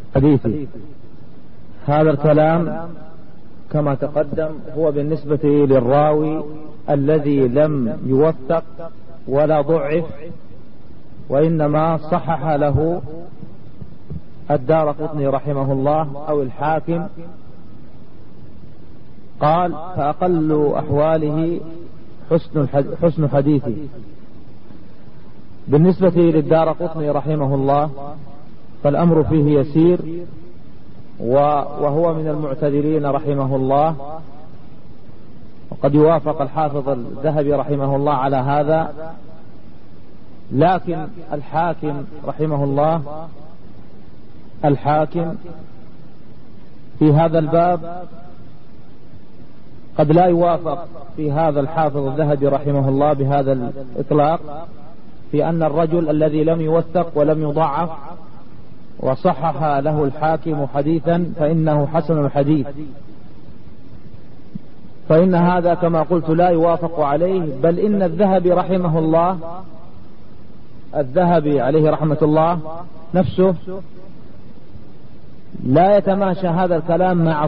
حديثي. هذا الكلام كما تقدم هو بالنسبة للراوي الذي لم يوثق ولا ضعف، وإنما صحح له الدارقطني رحمه الله أو الحاكم. قال: فأقل أحواله حسن حديثه. بالنسبة للدارقطني رحمه الله فالأمر فيه يسير، وهو من المعتدلين رحمه الله، وقد يوافق الحافظ الذهبي رحمه الله على هذا. لكن الحاكم رحمه الله، الحاكم في هذا الباب قد لا يوافق في هذا الحافظ الذهبي رحمه الله بهذا الإطلاق، في أن الرجل الذي لم يوثق ولم يضعف وصحح له الحاكم حديثا فإنه حسن الحديث، فإن هذا كما قلت لا يوافق عليه. بل إن الذهبي رحمه الله، الذهبي عليه رحمة الله نفسه لا يتماشى هذا الكلام مع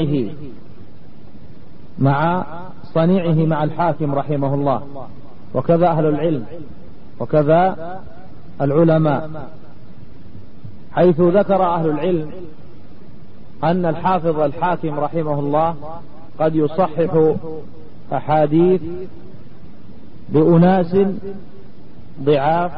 صنيعه مع الحاكم رحمه الله، وكذا أهل العلم وكذا العلماء، حيث ذكر أهل العلم أن الحافظ الحاكم رحمه الله قد يصحح أحاديث بأناس ضعاف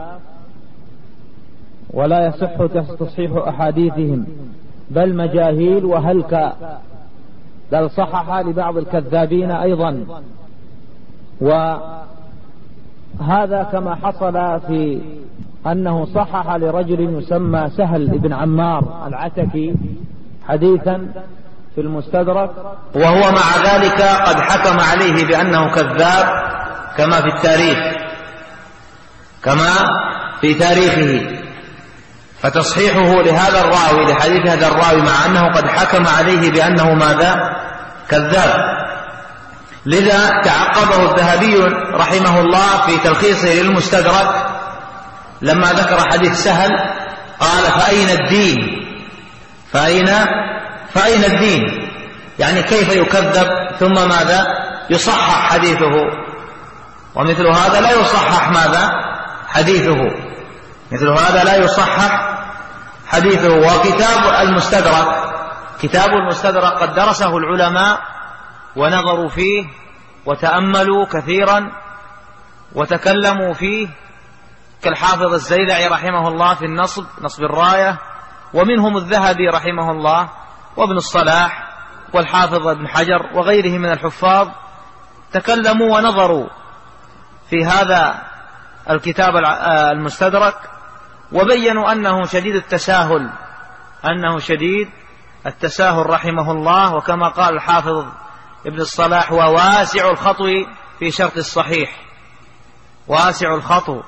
ولا يصح تصحيح أحاديثهم، بل مجاهيل وهلكا، بل صحح لبعض الكذابين أيضا. وهذا كما حصل في أنه صحح لرجل يسمى سهل بن عمار العتكي حديثا في المستدرك، وهو مع ذلك قد حكم عليه بأنه كذاب كما في تاريخه. فتصحيحه لهذا الراوي لحديث هذا الراوي مع أنه قد حكم عليه بأنه ماذا؟ كذاب. لذا تعقبه الذهبي رحمه الله في تلخيصه للمستدرك لما ذكر حديث سهل قال: فأين الدين؟ فأين الدين؟ يعني كيف يكذب ثم ماذا؟ يصحح حديثه. ومثل هذا لا يصحح ماذا؟ حديثه. مثل هذا لا يصحح حديثه. كتاب المستدرك قد درسه العلماء ونظروا فيه وتأملوا كثيرا وتكلموا فيه، كالحافظ الزيلعي رحمه الله في نصب الراية، ومنهم الذهبي رحمه الله وابن الصلاح والحافظ ابن حجر وغيره من الحفاظ، تكلموا ونظروا في هذا الكتاب المستدرك، وبينوا أنه شديد التساهل رحمه الله. وكما قال الحافظ ابن الصلاح: وواسع الخطو في شرط الصحيح، واسع الخطو.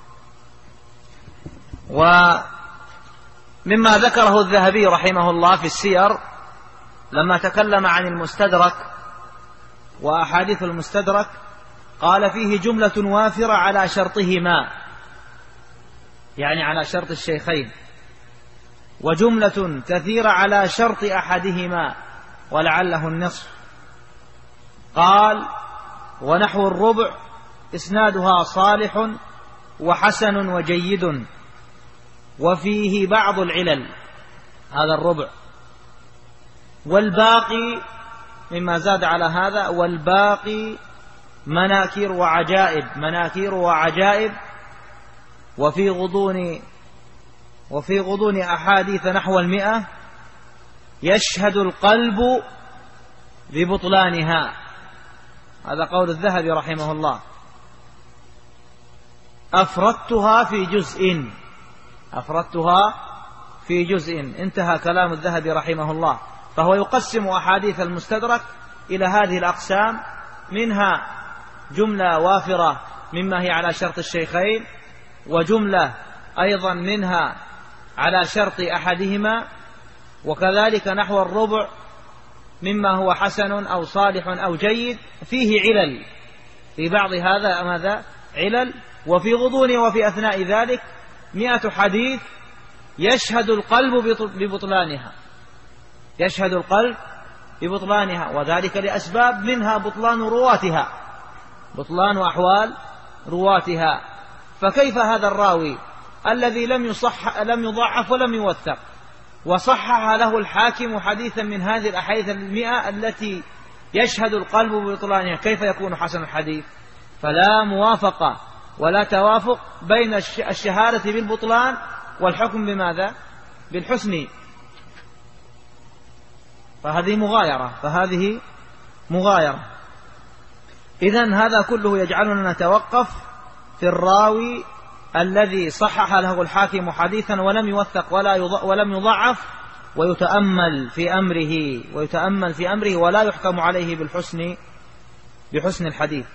ومما ذكره الذهبي رحمه الله في السير لما تكلم عن المستدرك وأحاديث المستدرك قال: فيه جملة وافرة على شرطهما، يعني على شرط الشيخين، وجملة كثيرة على شرط أحدهما ولعله النصف. قال: ونحو الربع إسنادها صالح وحسن وجيد، وفيه بعض العلل، هذا الربع. والباقي مما زاد على هذا، والباقي مناكير وعجائب، وفي غضون أحاديث نحو 100 يشهد القلب ببطلانها. هذا قول الذهبي رحمه الله. أفردتها في جزء، انتهى كلام الذهبي رحمه الله. فهو يقسم أحاديث المستدرك إلى هذه الأقسام، منها جملة وافرة مما هي على شرط الشيخين، وجملة أيضا منها على شرط أحدهما، وكذلك نحو الربع مما هو حسن أو صالح أو جيد فيه علل، في بعض هذا ماذا؟ علل. وفي غضون وفي أثناء ذلك 100 حديث يشهد القلب ببطلانها، يشهد القلب ببطلانها، وذلك لأسباب منها بطلان رواتها، بطلان أحوال رواتها. فكيف هذا الراوي الذي لم يضعف ولم يوثق وصحح له الحاكم حديثا من هذه الأحاديث 100 التي يشهد القلب ببطلانها، كيف يكون حسن الحديث؟ فلا موافقة ولا توافق بين الشهادة بالبطلان والحكم بماذا؟ بالحسن. فهذه مغايرة. إذن هذا كله يجعلنا نتوقف في الراوي الذي صحح له الحاكم حديثا ولم يوثق ولم يضعف، ويتأمل في أمره ولا يحكم عليه بحسن الحديث.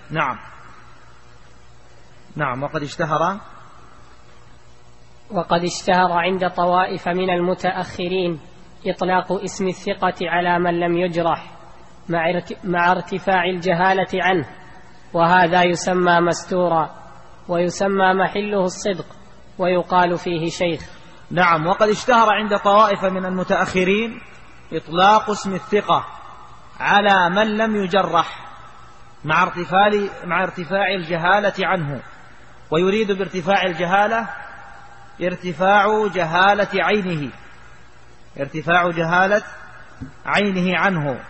نعم. وقد اشتهر عند طوائف من المتأخرين إطلاق اسم الثقة على من لم يجرح مع ارتفاع الجهالة عنه، وهذا يسمى مستورا، ويسمى محله الصدق، ويقال فيه شيخ. نعم. وقد اشتهر عند طوائف من المتأخرين إطلاق اسم الثقة على من لم يجرح مع ارتفاع الجهالة عنه، ويريد بارتفاع الجهالة ارتفاع جهالة عينه عنه.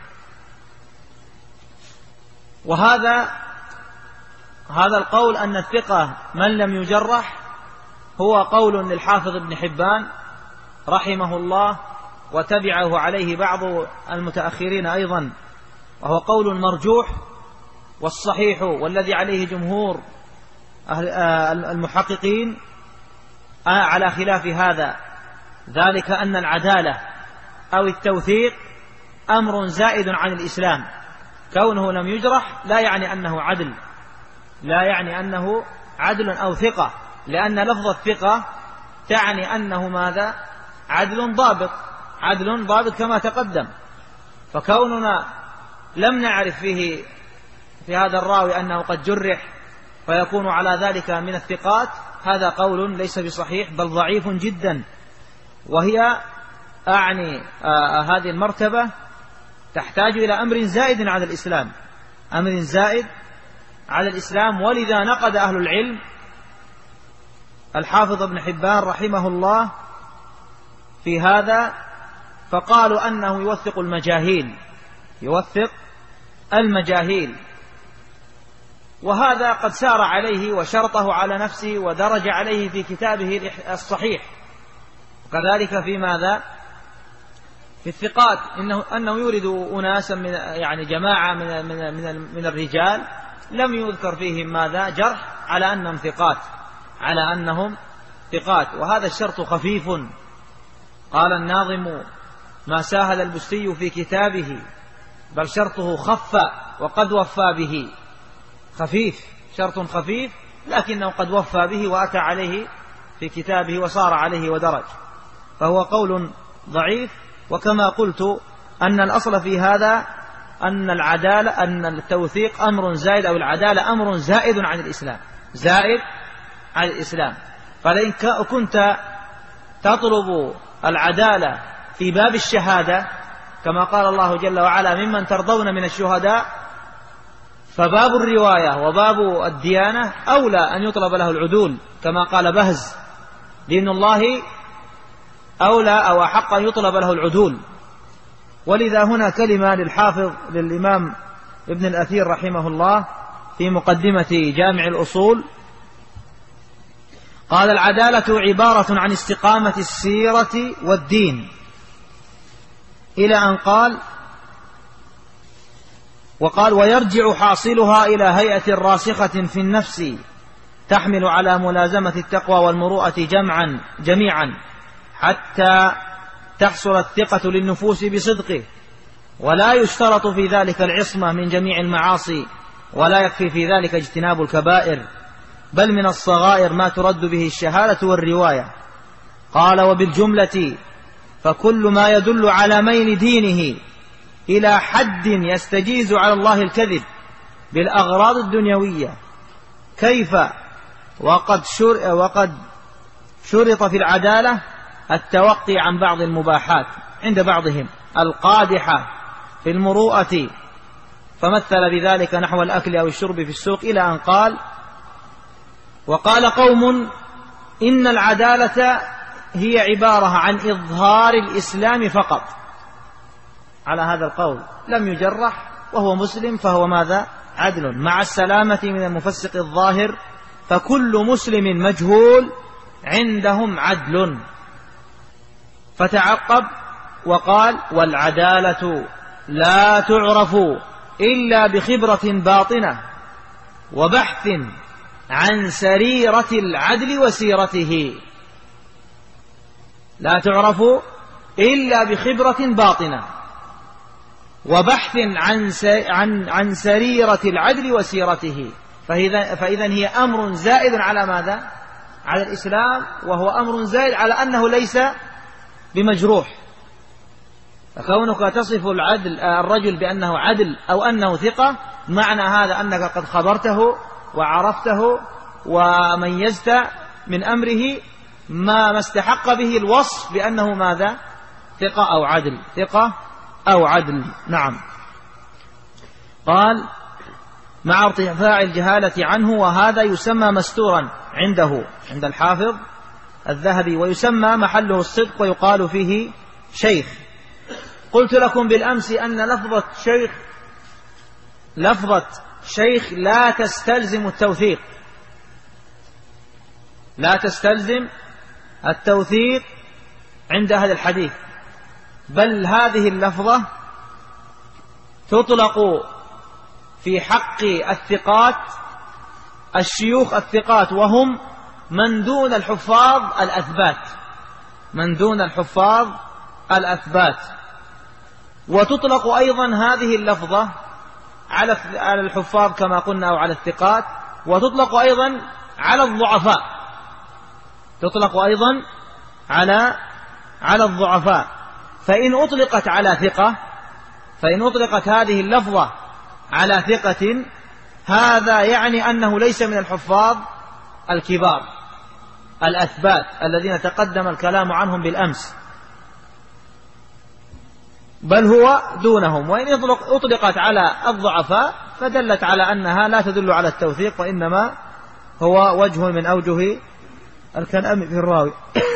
وهذا القول أن الثقة من لم يجرح هو قول للحافظ ابن حبان رحمه الله، وتبعه عليه بعض المتأخرين أيضا، وهو قول مرجوح، والصحيح والذي عليه جمهور المحققين على خلاف هذا، ذلك أن العدالة أو التوثيق أمر زائد عن الإسلام. كونه لم يجرح لا يعني أنه عدل أو ثقة، لأن لفظ الثقة تعني أنه ماذا؟ عدل ضابط كما تقدم. فكوننا لم نعرف في هذا الراوي أنه قد جرح فيكون على ذلك من الثقات، هذا قول ليس بصحيح بل ضعيف جدا. وهي هذه المرتبة تحتاج إلى أمر زائد على الإسلام. ولذا نقد أهل العلم الحافظ ابن حبان رحمه الله في هذا، فقالوا أنه يوثق المجاهيل، وهذا قد سار عليه وشرطه على نفسه ودرج عليه في كتابه الصحيح. وكذلك في ماذا؟ في الثقات، أنه يورد أناسا جماعة من الرجال لم يذكر فيهم ماذا؟ جرح، على أنهم ثقات، وهذا الشرط خفيف. قال الناظم: ما ساهل البستي في كتابه بل شرطه خف وقد وفى به. شرط خفيف لكنه قد وفى به وأتى عليه في كتابه وصار عليه ودرج، فهو قول ضعيف. وكما قلت أن الأصل في هذا أن التوثيق أمر زائد، أو العدالة أمر زائد عن الإسلام. فلئن كنت تطلب العدالة في باب الشهادة كما قال الله جل وعلا: ممن ترضون من الشهداء، فباب الرواية وباب الديانة أولى أن يطلب له العدول، كما قال بهز: دين الله أولى أو أحق أن يطلب له العدول. ولذا هنا كلمة للإمام ابن الأثير رحمه الله في مقدمة جامع الأصول، قال: العدالة عبارة عن استقامة السيرة والدين، إلى أن قال: ويرجع حاصلها إلى هيئة راسخة في النفس تحمل على ملازمة التقوى والمروءة جميعا حتى تحصل الثقة للنفوس بصدقه، ولا يشترط في ذلك العصمة من جميع المعاصي، ولا يكفي في ذلك اجتناب الكبائر، بل من الصغائر ما ترد به الشهادة والرواية. قال: وبالجملة فكل ما يدل على ميل دينه إلى حد يستجيز على الله الكذب بالأغراض الدنيوية، كيف وقد شرط في العدالة التوقي عن بعض المباحات عند بعضهم القادحة في المروءة، فمثل بذلك نحو الأكل أو الشرب في السوق، إلى أن قال: وقال قوم إن العدالة هي عبارة عن إظهار الإسلام فقط. على هذا القول لم يجرح وهو مسلم، فهو ماذا؟ عدل مع السلامة من المفسق الظاهر، فكل مسلم مجهول عندهم عدل. فتعقب وقال: والعدالة لا تعرف إلا بخبرة باطنة وبحث عن سريرة العدل وسيرته. لا تعرف إلا بخبرة باطنة وبحث عن سريرة العدل وسيرته. فإذا هي أمر زائد على ماذا؟ على الإسلام، وهو أمر زائد على أنه ليس بمجروح. فكونك تصف الرجل بأنه عدل أو أنه ثقة، معنى هذا أنك قد خبرته وعرفته وميزت من أمره ما استحق به الوصف بأنه ماذا؟ ثقة أو عدل، ثقة أو عدل. نعم. قال: مع ارتفاع الجهالة عنه، وهذا يسمى مستورا عند الحافظ الذهبي، ويسمى محله الصدق، ويقال فيه شيخ. قلت لكم بالأمس أن لفظة شيخ لا تستلزم التوثيق، لا تستلزم التوثيق عند أهل الحديث، بل هذه اللفظة تطلق في حق الثقات، الشيوخ الثقات، وهم من دون الحفاظ الأثبات، من دون الحفاظ الأثبات. وتطلق أيضا هذه اللفظة على الحفاظ كما قلنا، أو على الثقات، وتطلق أيضا على الضعفاء، تطلق أيضا على الضعفاء. فإن أطلقت على ثقة، فإن أطلقت هذه اللفظة على ثقة، هذا يعني أنه ليس من الحفاظ الكبار الأثبات الذين تقدم الكلام عنهم بالأمس، بل هو دونهم. وإن أطلقت على الضعفاء فدلت على أنها لا تدل على التوثيق، وإنما هو وجه من أوجه الكلام في الراوي.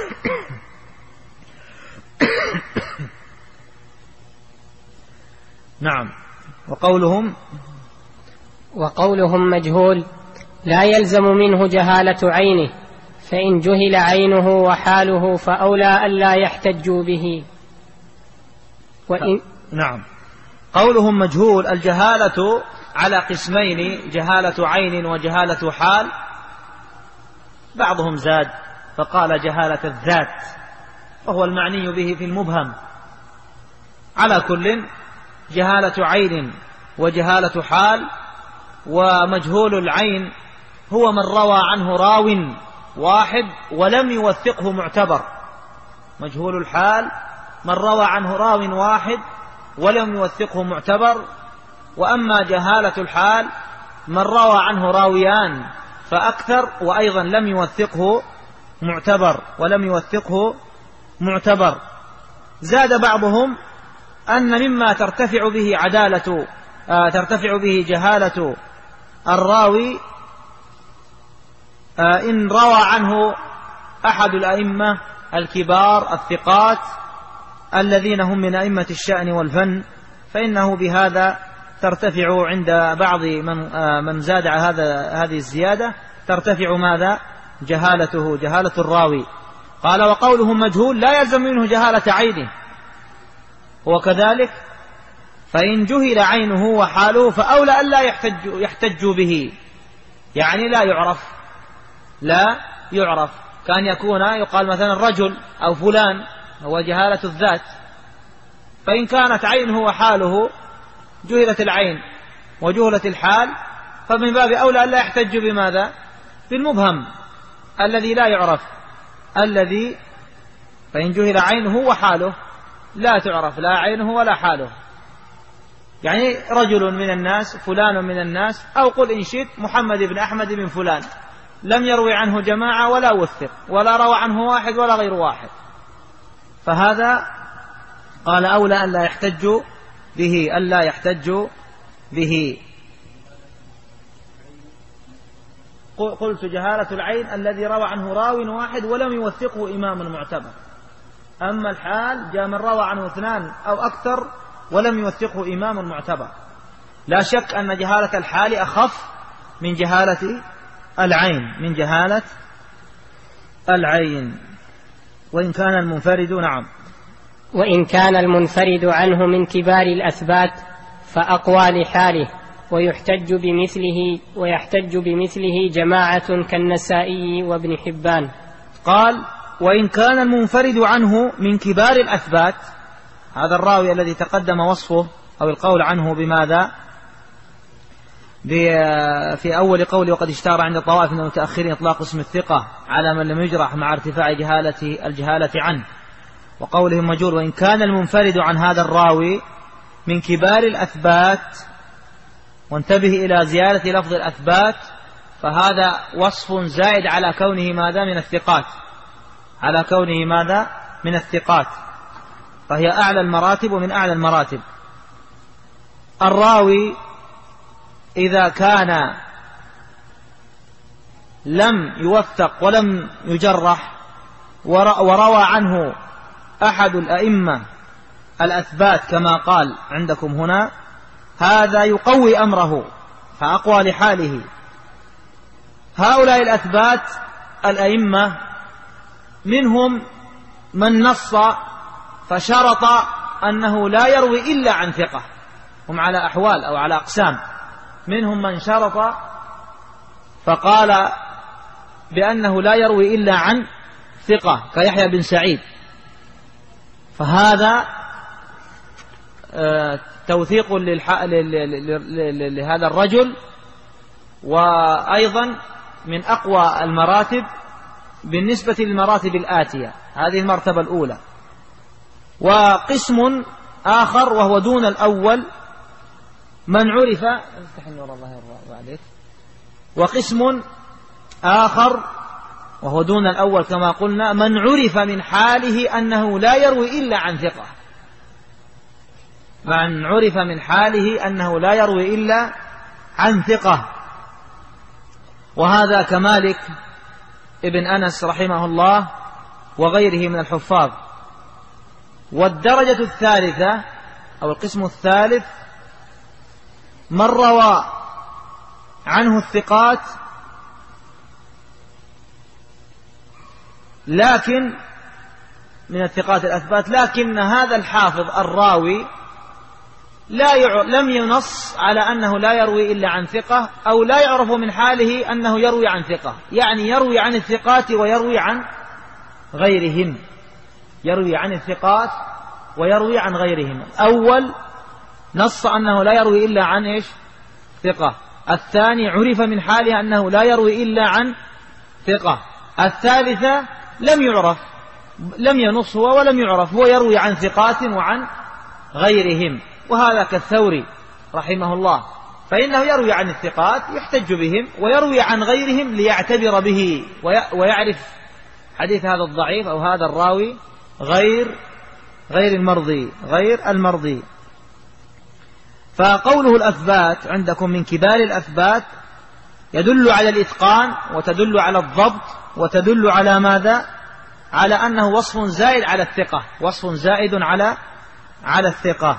نعم. وقولهم مجهول لا يلزم منه جهالة عينه، فإن جهل عينه وحاله فأولى ألا يحتجوا به. نعم. قولهم مجهول، الجهالة على قسمين: جهالة عين وجهالة حال. بعضهم زاد فقال جهالة الذات، وهو المعني به في المبهم. على كل، جهالة عين وجهالة حال. ومجهول العين هو من روى عنه راو واحد ولم يوثقه معتبر. مجهول الحال من روى عنه راو واحد ولم يوثقه معتبر. وأما جهالة الحال من روى عنه راويان فأكثر وأيضا لم يوثقه معتبر. زاد بعضهم أن مما ترتفع به جهالة الراوي إن روى عنه أحد الأئمة الكبار الثقات الذين هم من أئمة الشأن والفن، فإنه بهذا ترتفع عند بعض من زاد هذه الزيادة، ترتفع ماذا؟ جهالة الراوي. قال: وقولهم مجهول لا يلزم منه جهالة عينه، هو كذلك، فإن جهل عينه وحاله فأولى ألا يحتجوا به، يعني لا يعرف. كان يكون يقال مثلا رجل أو فلان، هو جهالة الذات. فإن كانت عينه وحاله جهلت العين وجهلت الحال، فمن باب أولى ألا يحتج بماذا؟ بالمبهم الذي لا يعرف، الذي فإن جهل عينه وحاله لا تعرف لا عينه ولا حاله. يعني رجل من الناس، فلان من الناس، أو قل إن شئت محمد بن أحمد بن فلان، لم يروي عنه جماعة ولا وثق، ولا روى عنه واحد ولا غير واحد، فهذا قال أولى ألا يحتج به، ألا يحتج به. قلت جهالة العين الذي روى عنه راو واحد ولم يوثقه إمام معتبر. أما الحال جاء من روى عنه 2 أو أكثر ولم يوثقه إمام معتبر. لا شك أن جهالة الحال أخف من جهالة العين، من جهالة العين، وإن كان المنفرد نعم، وإن كان المنفرد عنه من كبار الأثبات فأقوى لحاله، ويحتج بمثله جماعة كالنسائي وابن حبان. قال وإن كان المنفرد عنه من كبار الأثبات، هذا الراوي الذي تقدم وصفه أو القول عنه بماذا؟ في أول قول وقد اشتهر عند طوائف من المتأخرين إطلاق اسم الثقة على من لم يجرح مع ارتفاع الجهالة عنه، وقولهم مجهول. وإن كان المنفرد عن هذا الراوي من كبار الأثبات، وانتبه إلى زيادة لفظ الأثبات، فهذا وصف زائد على كونه ماذا؟ من الثقات، على كونه ماذا؟ من الثقات، فهي أعلى المراتب ومن أعلى المراتب. الراوي إذا كان لم يوثق ولم يجرح وروى عنه أحد الأئمة الأثبات كما قال عندكم هنا، هذا يقوي أمره فأقوى لحاله. هؤلاء الأثبات الأئمة منهم من نص فشرط أنه لا يروي إلا عن ثقة، هم على أحوال أو على أقسام. منهم من شرط فقال بأنه لا يروي إلا عن ثقة كيحيى بن سعيد، فهذا توثيق لهذا الرجل، وأيضا من أقوى المراتب بالنسبة للمراتب الآتية. هذه المرتبة الأولى. وقسم آخر وهو دون الأول من عرف، وقسم آخر وهو دون الأول كما قلنا من عرف من حاله أنه لا يروي إلا عن ثقة، من عرف من حاله أنه لا يروي إلا عن ثقة، وهذا كمالك ابن أنس رحمه الله وغيره من الحفاظ. والدرجة الثالثة أو القسم الثالث من روى عنه الثقات لكن من الثقات الأثبات، لكن هذا الحافظ الراوي لم ينص على أنه لا يروي إلا عن ثقة، أو لا يعرف من حاله أنه يروي عن ثقة، يعني يروي عن الثقات ويروي عن غيرهم، يروي عن الثقات ويروي عن غيرهم. أول نص أنه لا يروي إلا عن إيش؟ ثقة. الثاني عرف من حاله أنه لا يروي إلا عن ثقة. الثالثة لم يعرف، لم ينص هو ولم يعرف، هو يروي عن ثقات وعن غيرهم. وهذا كالثوري رحمه الله، فإنه يروي عن الثقات يحتج بهم، ويروي عن غيرهم ليعتبر به ويعرف حديث هذا الضعيف أو هذا الراوي غير المرضي. فقوله الأثبات عندكم من كبار الأثبات يدل على الإتقان، وتدل على الضبط، وتدل على ماذا؟ على أنه وصف زائد على الثقة، وصف زائد على الثقة.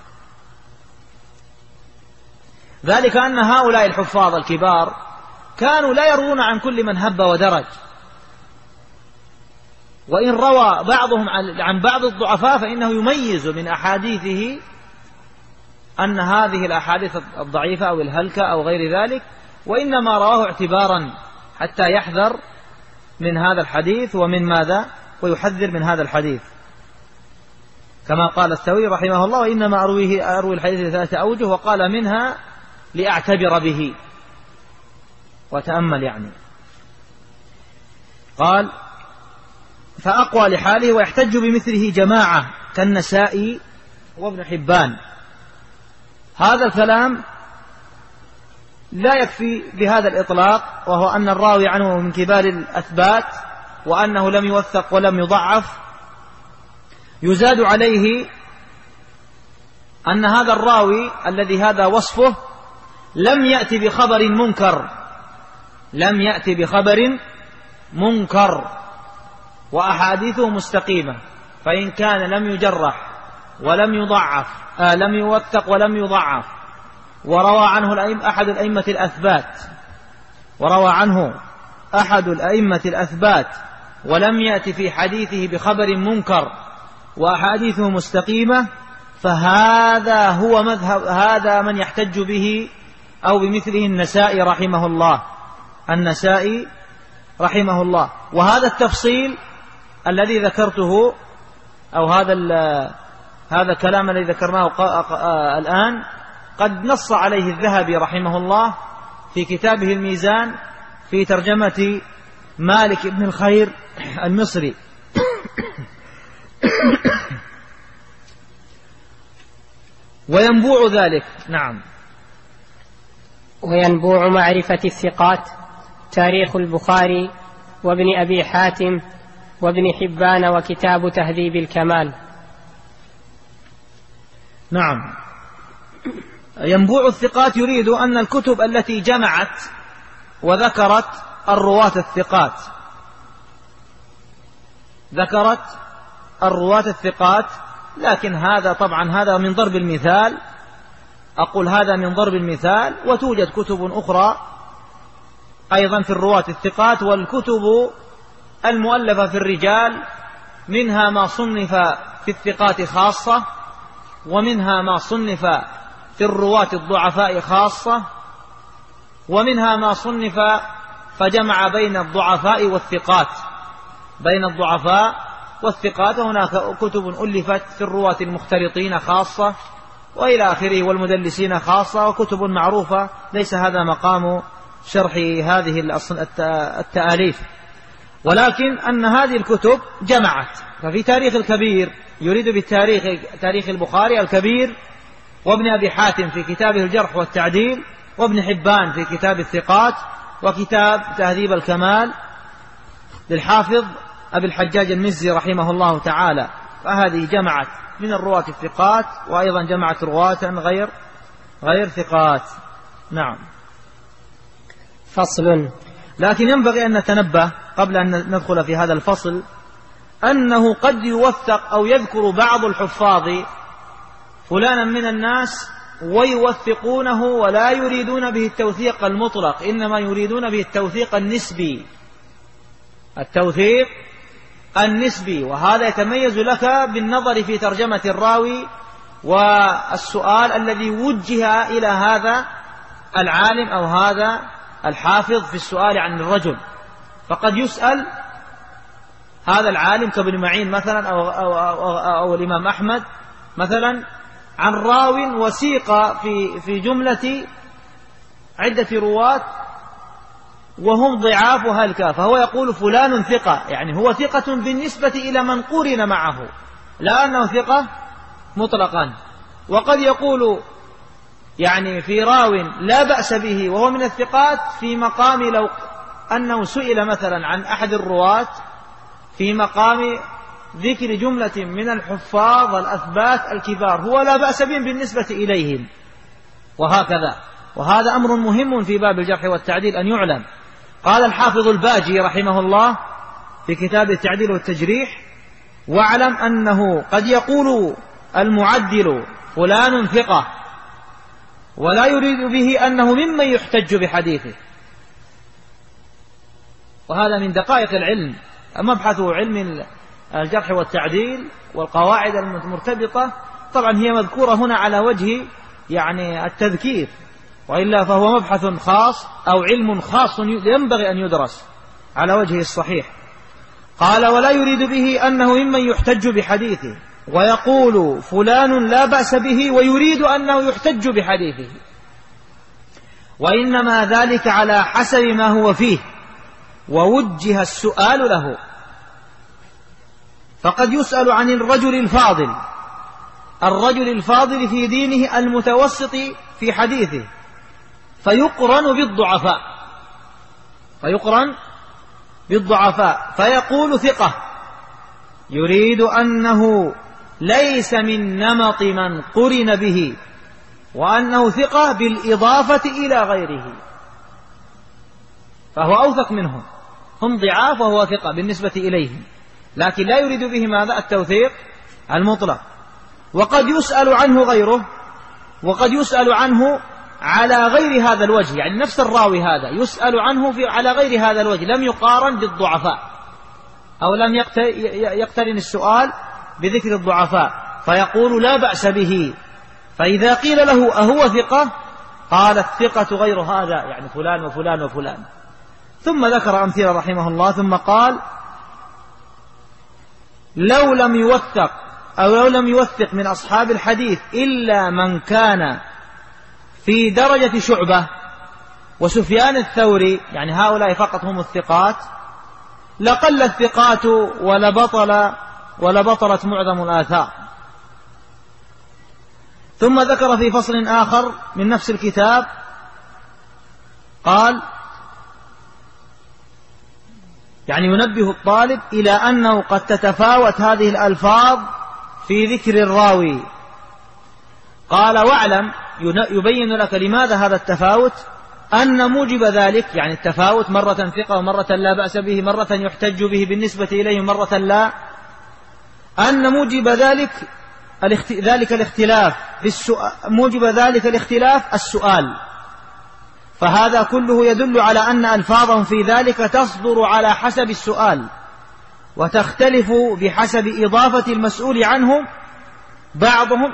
ذلك أن هؤلاء الحفاظ الكبار كانوا لا يروون عن كل من هب ودرج، وإن روى بعضهم عن بعض الضعفاء فإنه يميز من أحاديثه أن هذه الأحاديث الضعيفة أو الهلكة أو غير ذلك، وإنما رواه اعتبارا حتى يحذر من هذا الحديث ومن ماذا؟ ويحذر من هذا الحديث، كما قال الثوري رحمه الله: وإنما أروي الحديث لثلاثة أوجه، وقال منها لأعتبر به. وتأمل يعني، قال: فأقوى لحاله ويحتج بمثله جماعة كالنسائي وابن حبان. هذا الكلام لا يكفي بهذا الإطلاق، وهو أن الراوي عنه من كبار الأثبات، وأنه لم يوثق ولم يضعف، يزاد عليه أن هذا الراوي الذي هذا وصفه لم يأتي بخبر منكر وأحاديثه مستقيمة، فإن كان لم يجرح ولم يضعف لم يوثق ولم يضعف وروى عنه أحد الأئمة الأثبات ولم يأتي في حديثه بخبر منكر وأحاديثه مستقيمة، فهذا هو مذهب هذا من يحتج به أو بمثله النسائي رحمه الله. وهذا التفصيل الذي ذكرته أو هذا الكلام الذي ذكرناه الآن قد نص عليه الذهبي رحمه الله في كتابه الميزان في ترجمة مالك بن الخير المصري. وينبوع ذلك وينبوع معرفة الثقات تاريخ البخاري وابن أبي حاتم وابن حبان وكتاب تهذيب الكمال. ينبوع الثقات يريد أن الكتب التي جمعت وذكرت الرواة الثقات، لكن هذا طبعا هذا من ضرب المثال، أقول هذا من ضرب المثال، وتوجد كتب أخرى أيضا في الرواة الثقات، والكتب المؤلفة في الرجال منها ما صنف في الثقات خاصة، ومنها ما صنف في الرواة الضعفاء خاصة، ومنها ما صنف فجمع بين الضعفاء والثقات، وهناك كتب ألفت في الرواة المختلطين خاصة وإلى آخره، والمدلسين خاصة، وكتب معروفة ليس هذا مقام شرح هذه التآليف، ولكن أن هذه الكتب جمعت. ففي تاريخ الكبير يريد بالتاريخ تاريخ البخاري الكبير، وابن أبي حاتم في كتابه الجرح والتعديل، وابن حبان في كتاب الثقات، وكتاب تهذيب الكمال للحافظ أبي الحجاج المزي رحمه الله تعالى. فهذه جمعت من الرواة الثقات، وأيضا جمعت رواة غير ثقات. فصل. لكن ينبغي أن نتنبه قبل أن ندخل في هذا الفصل أنه قد يوثق أو يذكر بعض الحفاظ فلانا من الناس ويوثقونه ولا يريدون به التوثيق المطلق، إنما يريدون به التوثيق النسبي، وهذا يتميز لك بالنظر في ترجمة الراوي والسؤال الذي وجه إلى هذا العالم أو هذا الحافظ في السؤال عن الرجل. فقد يسأل هذا العالم كابن معين مثلا أو الإمام أحمد مثلا عن راو وسيق في جملة عدة رواة وهم ضعاف هلكا، فهو يقول فلان ثقة، يعني هو ثقة بالنسبة إلى من قرن معه، لا أنه ثقة مطلقا. وقد يقول يعني في راو لا بأس به وهو من الثقات في مقام لو أنه سئل مثلا عن أحد الرواة في مقام ذكر جملة من الحفاظ الأثبات الكبار هو لا بأس بهم بالنسبة إليهم، وهكذا. وهذا أمر مهم في باب الجرح والتعديل أن يعلم. قال الحافظ الباجي رحمه الله في كتاب التعديل والتجريح: واعلم أنه قد يقول المعدل فلان ثقة ولا يريد به أنه ممن يحتج بحديثه. وهذا من دقائق العلم، مبحث علم الجرح والتعديل والقواعد المرتبطة طبعا هي مذكورة هنا على وجه يعني التذكير، وإلا فهو مبحث خاص أو علم خاص ينبغي أن يدرس على وجهه الصحيح. قال: ولا يريد به أنه ممن يحتج بحديثه، ويقول فلان لا بأس به ويريد أنه يحتج بحديثه، وإنما ذلك على حسب ما هو فيه ووجه السؤال له. فقد يسأل عن الرجل الفاضل في دينه المتوسط في حديثه فيقرن بالضعفاء فيقول ثقة، يريد أنه ليس من نمط من قرن به وأنه ثقة بالإضافة إلى غيره، فهو أوثق منهم، هم ضعاف وهو ثقة بالنسبة إليهم، لكن لا يريد به ماذا؟ التوثيق المطلق. وقد يسأل عنه غيره، وقد يسأل عنه على غير هذا الوجه، يعني نفس الراوي هذا يسأل عنه على غير هذا الوجه، لم يقارن بالضعفاء أو لم يقترن السؤال بذكر الضعفاء، فيقول لا بأس به. فإذا قيل له أهو ثقة؟ قال الثقة غير هذا، يعني فلان وفلان وفلان. ثم ذكر أمثلة رحمه الله، ثم قال لو لم يوثق أو لو لم يوثق من أصحاب الحديث إلا من كان في درجة شعبة وسفيان الثوري، يعني هؤلاء فقط هم الثقات، لقل الثقات ولبطلت معظم الآثار. ثم ذكر في فصل آخر من نفس الكتاب قال يعني ينبه الطالب إلى أنه قد تتفاوت هذه الألفاظ في ذكر الراوي. قال واعلم، يبين لك لماذا هذا التفاوت، أن موجب ذلك يعني التفاوت مرة ثقة ومرة لا بأس به، مرة يحتج به بالنسبة إليه مرة لا، أن موجب ذلك الاختلاف موجب ذلك الاختلاف السؤال، فهذا كله يدل على أن ألفاظهم في ذلك تصدر على حسب السؤال وتختلف بحسب إضافة المسؤول عنهم بعضهم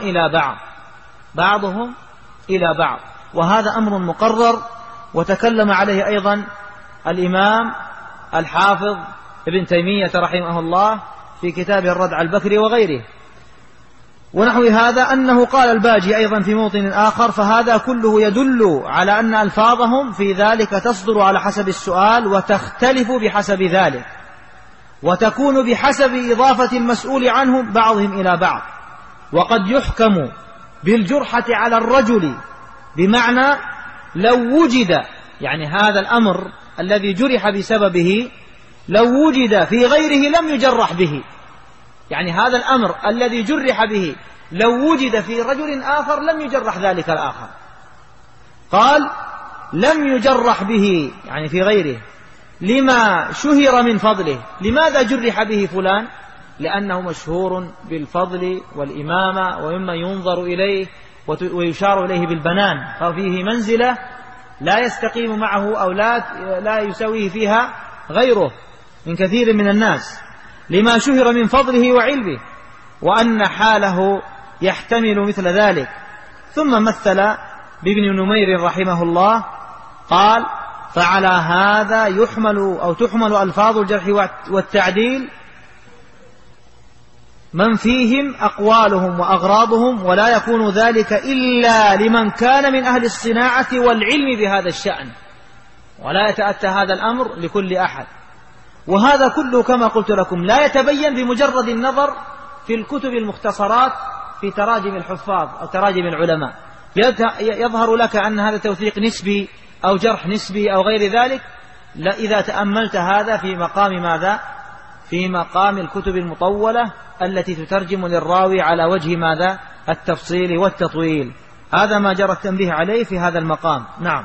إلى بعض، وهذا أمر مقرر، وتكلم عليه أيضا الإمام الحافظ ابن تيمية رحمه الله في كتابه الرد على البكري وغيره. ونحو هذا أنه قال الباجي أيضا في موطن آخر فهذا كله يدل على أن ألفاظهم في ذلك تصدر على حسب السؤال وتختلف بحسب ذلك، وتكون بحسب إضافة المسؤول عنهم بعضهم إلى بعض. وقد يحكم بالجرحة على الرجل، بمعنى لو وجد يعني هذا الأمر الذي جرح بسببه لو وجد في غيره لم يجرح به، يعني هذا الأمر الذي جرح به لو وجد في رجل آخر لم يجرح ذلك الآخر. قال لم يجرح به يعني في غيره لما شهر من فضله. لماذا جرح به فلان؟ لأنه مشهور بالفضل والإمامة ومما ينظر إليه ويشار إليه بالبنان، ففيه منزلة لا يستقيم معه أو لا يسويه فيها غيره من كثير من الناس، لما شهر من فضله وعلمه، وأن حاله يحتمل مثل ذلك. ثم مثل بابن نمير رحمه الله قال فعلى هذا تحمل ألفاظ الجرح والتعديل من فيهم أقوالهم وأغراضهم، ولا يكون ذلك إلا لمن كان من أهل الصناعة والعلم بهذا الشأن، ولا يتأتى هذا الأمر لكل أحد. وهذا كله كما قلت لكم لا يتبين بمجرد النظر في الكتب المختصرات في تراجم الحفاظ أو تراجم العلماء، يظهر لك أن هذا توثيق نسبي أو جرح نسبي أو غير ذلك. لا، إذا تأملت هذا في مقام ماذا؟ في مقام الكتب المطولة التي تترجم للراوي على وجه ماذا؟ التفصيل والتطويل. هذا ما جرى التنبيه عليه في هذا المقام. نعم.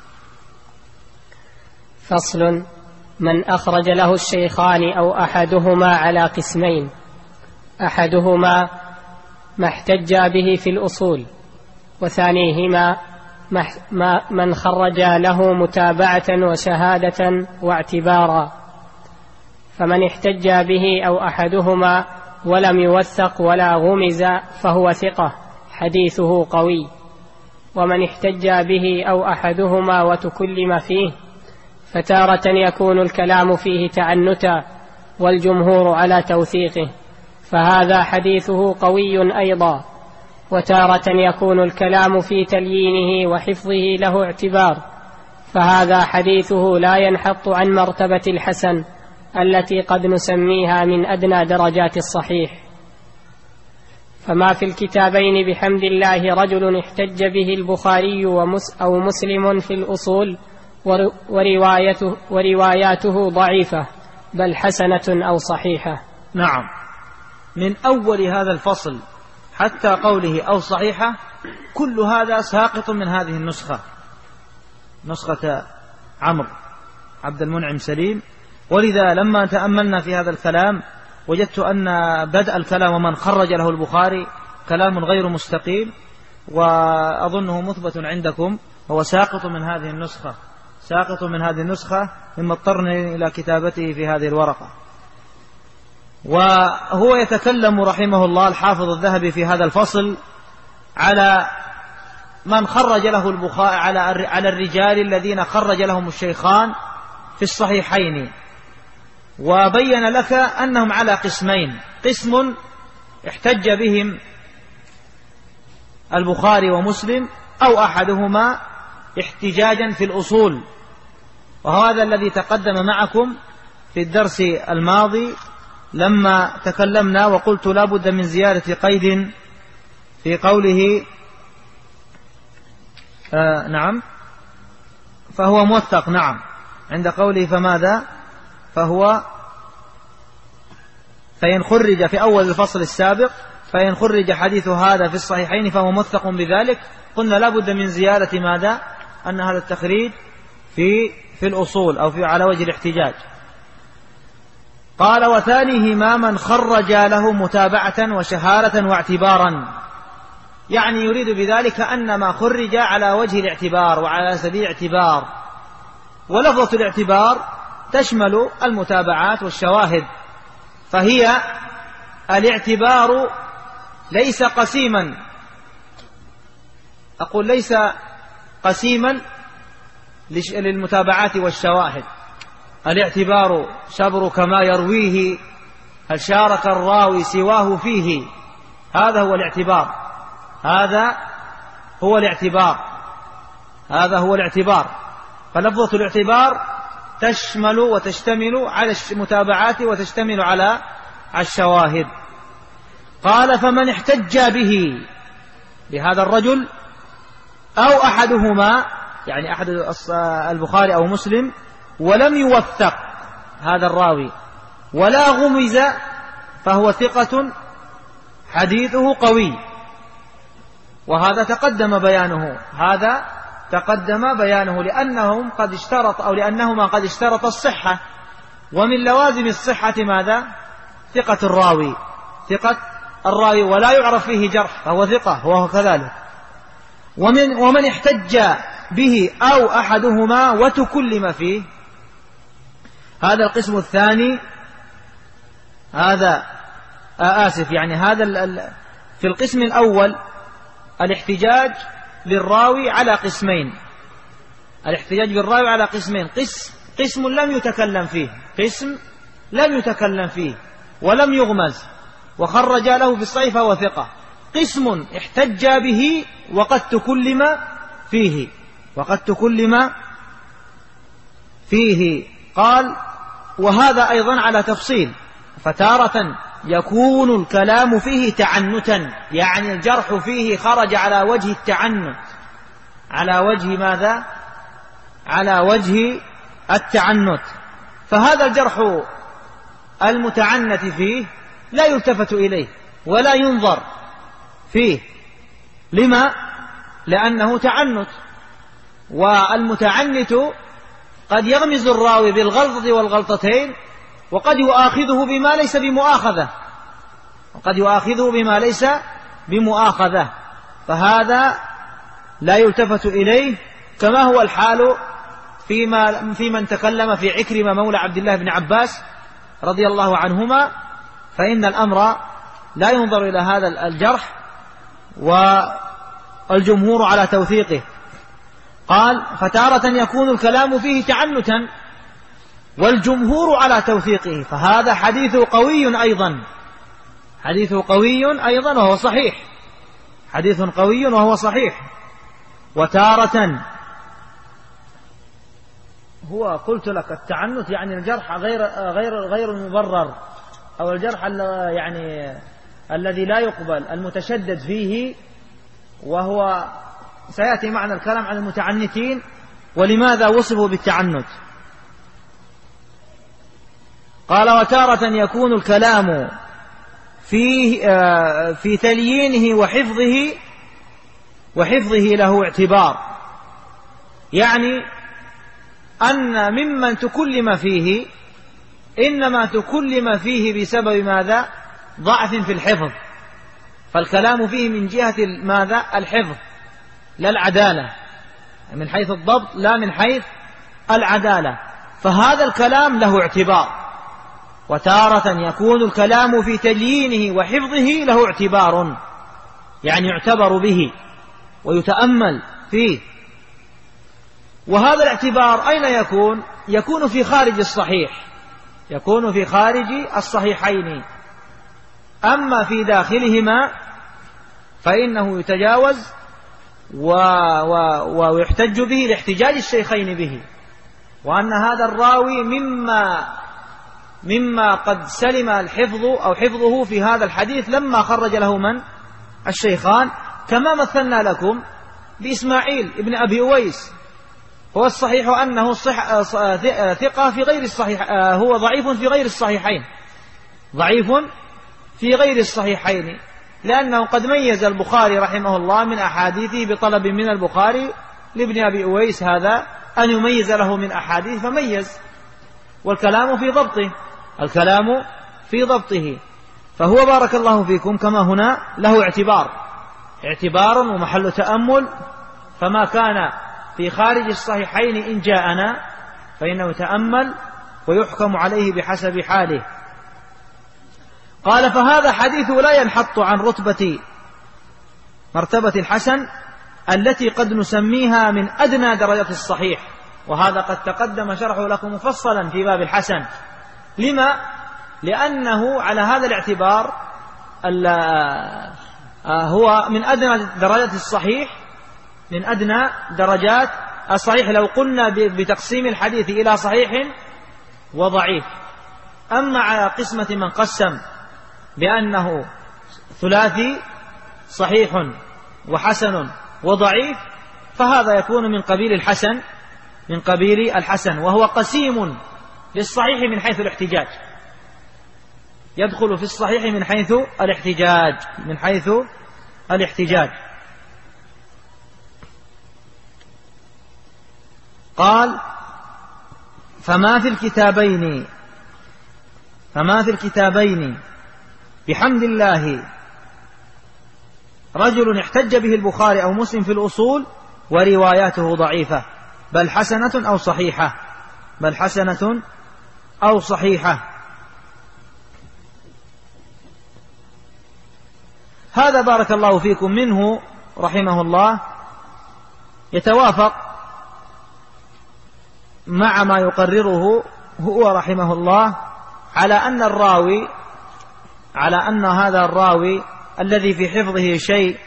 فصل: من أخرج له الشيخان أو أحدهما على قسمين: أحدهما ما احتج به في الأصول، وثانيهما من خرج له متابعة وشهادة واعتبارا. فمن احتج به أو أحدهما ولم يوثق ولا غمز فهو ثقة حديثه قوي. ومن احتج به أو أحدهما وتكلم فيه فتارة يكون الكلام فيه تعنتا والجمهور على توثيقه فهذا حديثه قوي أيضا، وتارة يكون الكلام في تليينه وحفظه له اعتبار فهذا حديثه لا ينحط عن مرتبة الحسن التي قد نسميها من أدنى درجات الصحيح. فما في الكتابين بحمد الله رجل احتج به البخاري أو مسلم في الأصول ورواياته ضعيفة بل حسنة أو صحيحة. نعم. من أول هذا الفصل حتى قوله أو صحيحة، كل هذا ساقط من هذه النسخة، نسخة عمرو عبد المنعم سليم. ولذا لما تأملنا في هذا الكلام وجدت أن بدء الكلام ومن خرج له البخاري كلام غير مستقيم، وأظنه مثبت عندكم، هو ساقط من هذه النسخة، ساقط من هذه النسخة، مما اضطرني إلى كتابته في هذه الورقة. وهو يتكلم رحمه الله الحافظ الذهبي في هذا الفصل على من خرج له البخاري، على الرجال الذين خرج لهم الشيخان في الصحيحين، وبين لك أنهم على قسمين: قسم احتج بهم البخاري ومسلم أو أحدهما احتجاجا في الأصول، وهذا الذي تقدم معكم في الدرس الماضي لما تكلمنا وقلت لا بد من زيادة قيد في قوله نعم فهو موثق، نعم، عند قوله فماذا، فإن خرج في أول الفصل السابق فإن خرج حديث هذا في الصحيحين فهو موثق بذلك. قلنا لا بد من زيادة ماذا، أن هذا التخريج في الأصول أو على وجه الاحتجاج. قال وثانيهما من خرج له متابعة وشهارة واعتبارا، يعني يريد بذلك أن ما خرج على وجه الاعتبار وعلى سبيل الاعتبار، ولفظة الاعتبار تشمل المتابعات والشواهد، فهي الاعتبار ليس قسيما، أقول ليس قسيما للمتابعات والشواهد. الاعتبار شبر كما يرويه، هل شارك الراوي سواه فيه، هذا هو الاعتبار، هذا هو الاعتبار. فلفظة الاعتبار تشمل وتشتمل على المتابعات وتشتمل على الشواهد. قال فمن احتج به بهذا الرجل أو أحدهما، يعني أحد البخاري أو مسلم، ولم يوثق هذا الراوي ولا غمز، فهو ثقة حديثه قوي. وهذا تقدم بيانه، لأنهم قد اشترط أو لأنهما قد اشترط الصحة، ومن لوازم الصحة ماذا؟ ثقة الراوي ولا يعرف فيه جرح، فهو ثقة وهو كذلك. ومن احتج به أو أحدهما وتكلم فيه، هذا القسم الثاني، هذا في القسم الأول الاحتجاج بالراوي على قسمين، قسم لم يتكلم فيه ولم يغمز وخرج له في الصحيح فهو ثقة. قسم احتج به وقد تكلم فيه. قال وهذا أيضا على تفصيل، فتارة يكون الكلام فيه تعنتا، يعني الجرح فيه خرج على وجه التعنت، على وجه ماذا؟ على وجه التعنت، فهذا الجرح المتعنت فيه لا يلتفت إليه ولا ينظر فيه. لما؟ لأنه تعنت، والمتعنت قد يغمز الراوي بالغلطة والغلطتين، وقد يؤاخذه بما ليس بمؤاخذة، فهذا لا يلتفت إليه، كما هو الحال في من تكلم في عكرمة مولى عبد الله بن عباس رضي الله عنهما، فإن الأمر لا ينظر إلى هذا الجرح، والجمهور على توثيقه. قال قال يكون الكلام فيه تعنتا والجمهور على توثيقه، فهذا حديث قوي أيضا وهو صحيح، حديث قوي وهو صحيح. وتارة هو قلت لك التعنت يعني الجرح غير المبرر، أو الجرح يعني الذي لا يقبل، المتشدد فيه، وهو سيأتي معنا الكلام عن المتعنتين ولماذا وصفوا بالتعنت. قال وتارة يكون الكلام في تليينه وحفظه له اعتبار، يعني أن ممن تكلم فيه إنما تكلم فيه بسبب ماذا؟ ضعف في الحفظ، فالكلام فيه من جهة ماذا؟ الحفظ لا العدالة، من حيث الضبط لا من حيث العدالة، فهذا الكلام له اعتبار. وتارة يكون الكلام في تليينه وحفظه له اعتبار، يعني يعتبر به ويتأمل فيه. وهذا الاعتبار أين يكون؟ يكون في خارج الصحيح، يكون في خارج الصحيحين. أما في داخلهما فإنه يتجاوز ويحتج به لاحتجاج الشيخين به، وأن هذا الراوي مما قد سلم الحفظ أو حفظه في هذا الحديث لما خرج له من؟ الشيخان، كما مثلنا لكم بإسماعيل ابن أبي أويس. هو الصحيح أنه ثقة في غير الصحيح، هو ضعيف في غير الصحيحين، ضعيف في غير الصحيحين، لأنه قد ميز البخاري رحمه الله من أحاديثه بطلب من البخاري لابن أبي أويس هذا أن يميز له من أحاديث فميز، والكلام في ضبطه، الكلام في ضبطه. فهو بارك الله فيكم كما هنا له اعتبار ومحل تأمل، فما كان في خارج الصحيحين إن جاءنا فإنه يتأمل ويحكم عليه بحسب حاله. قال: فهذا حديث لا ينحط عن مرتبة الحسن التي قد نسميها من أدنى درجة الصحيح، وهذا قد تقدم شرحه لكم مفصلا في باب الحسن. لما؟ لأنه على هذا الاعتبار هو من أدنى درجات الصحيح، من أدنى درجات الصحيح لو قلنا بتقسيم الحديث إلى صحيح وضعيف. أما على قسمة من قسم بأنه ثلاثي صحيح وحسن وضعيف، فهذا يكون من قبيل الحسن، وهو قسيم للصحيح من حيث الاحتجاج، يدخل في الصحيح من حيث الاحتجاج. قال: فما في الكتابين بحمد الله رجل احتج به البخاري أو مسلم في الأصول ورواياته ضعيفة بل حسنة أو صحيحة. هذا بارك الله فيكم منه رحمه الله يتوافق مع ما يقرره هو رحمه الله على أن هذا الراوي الذي في حفظه شيء،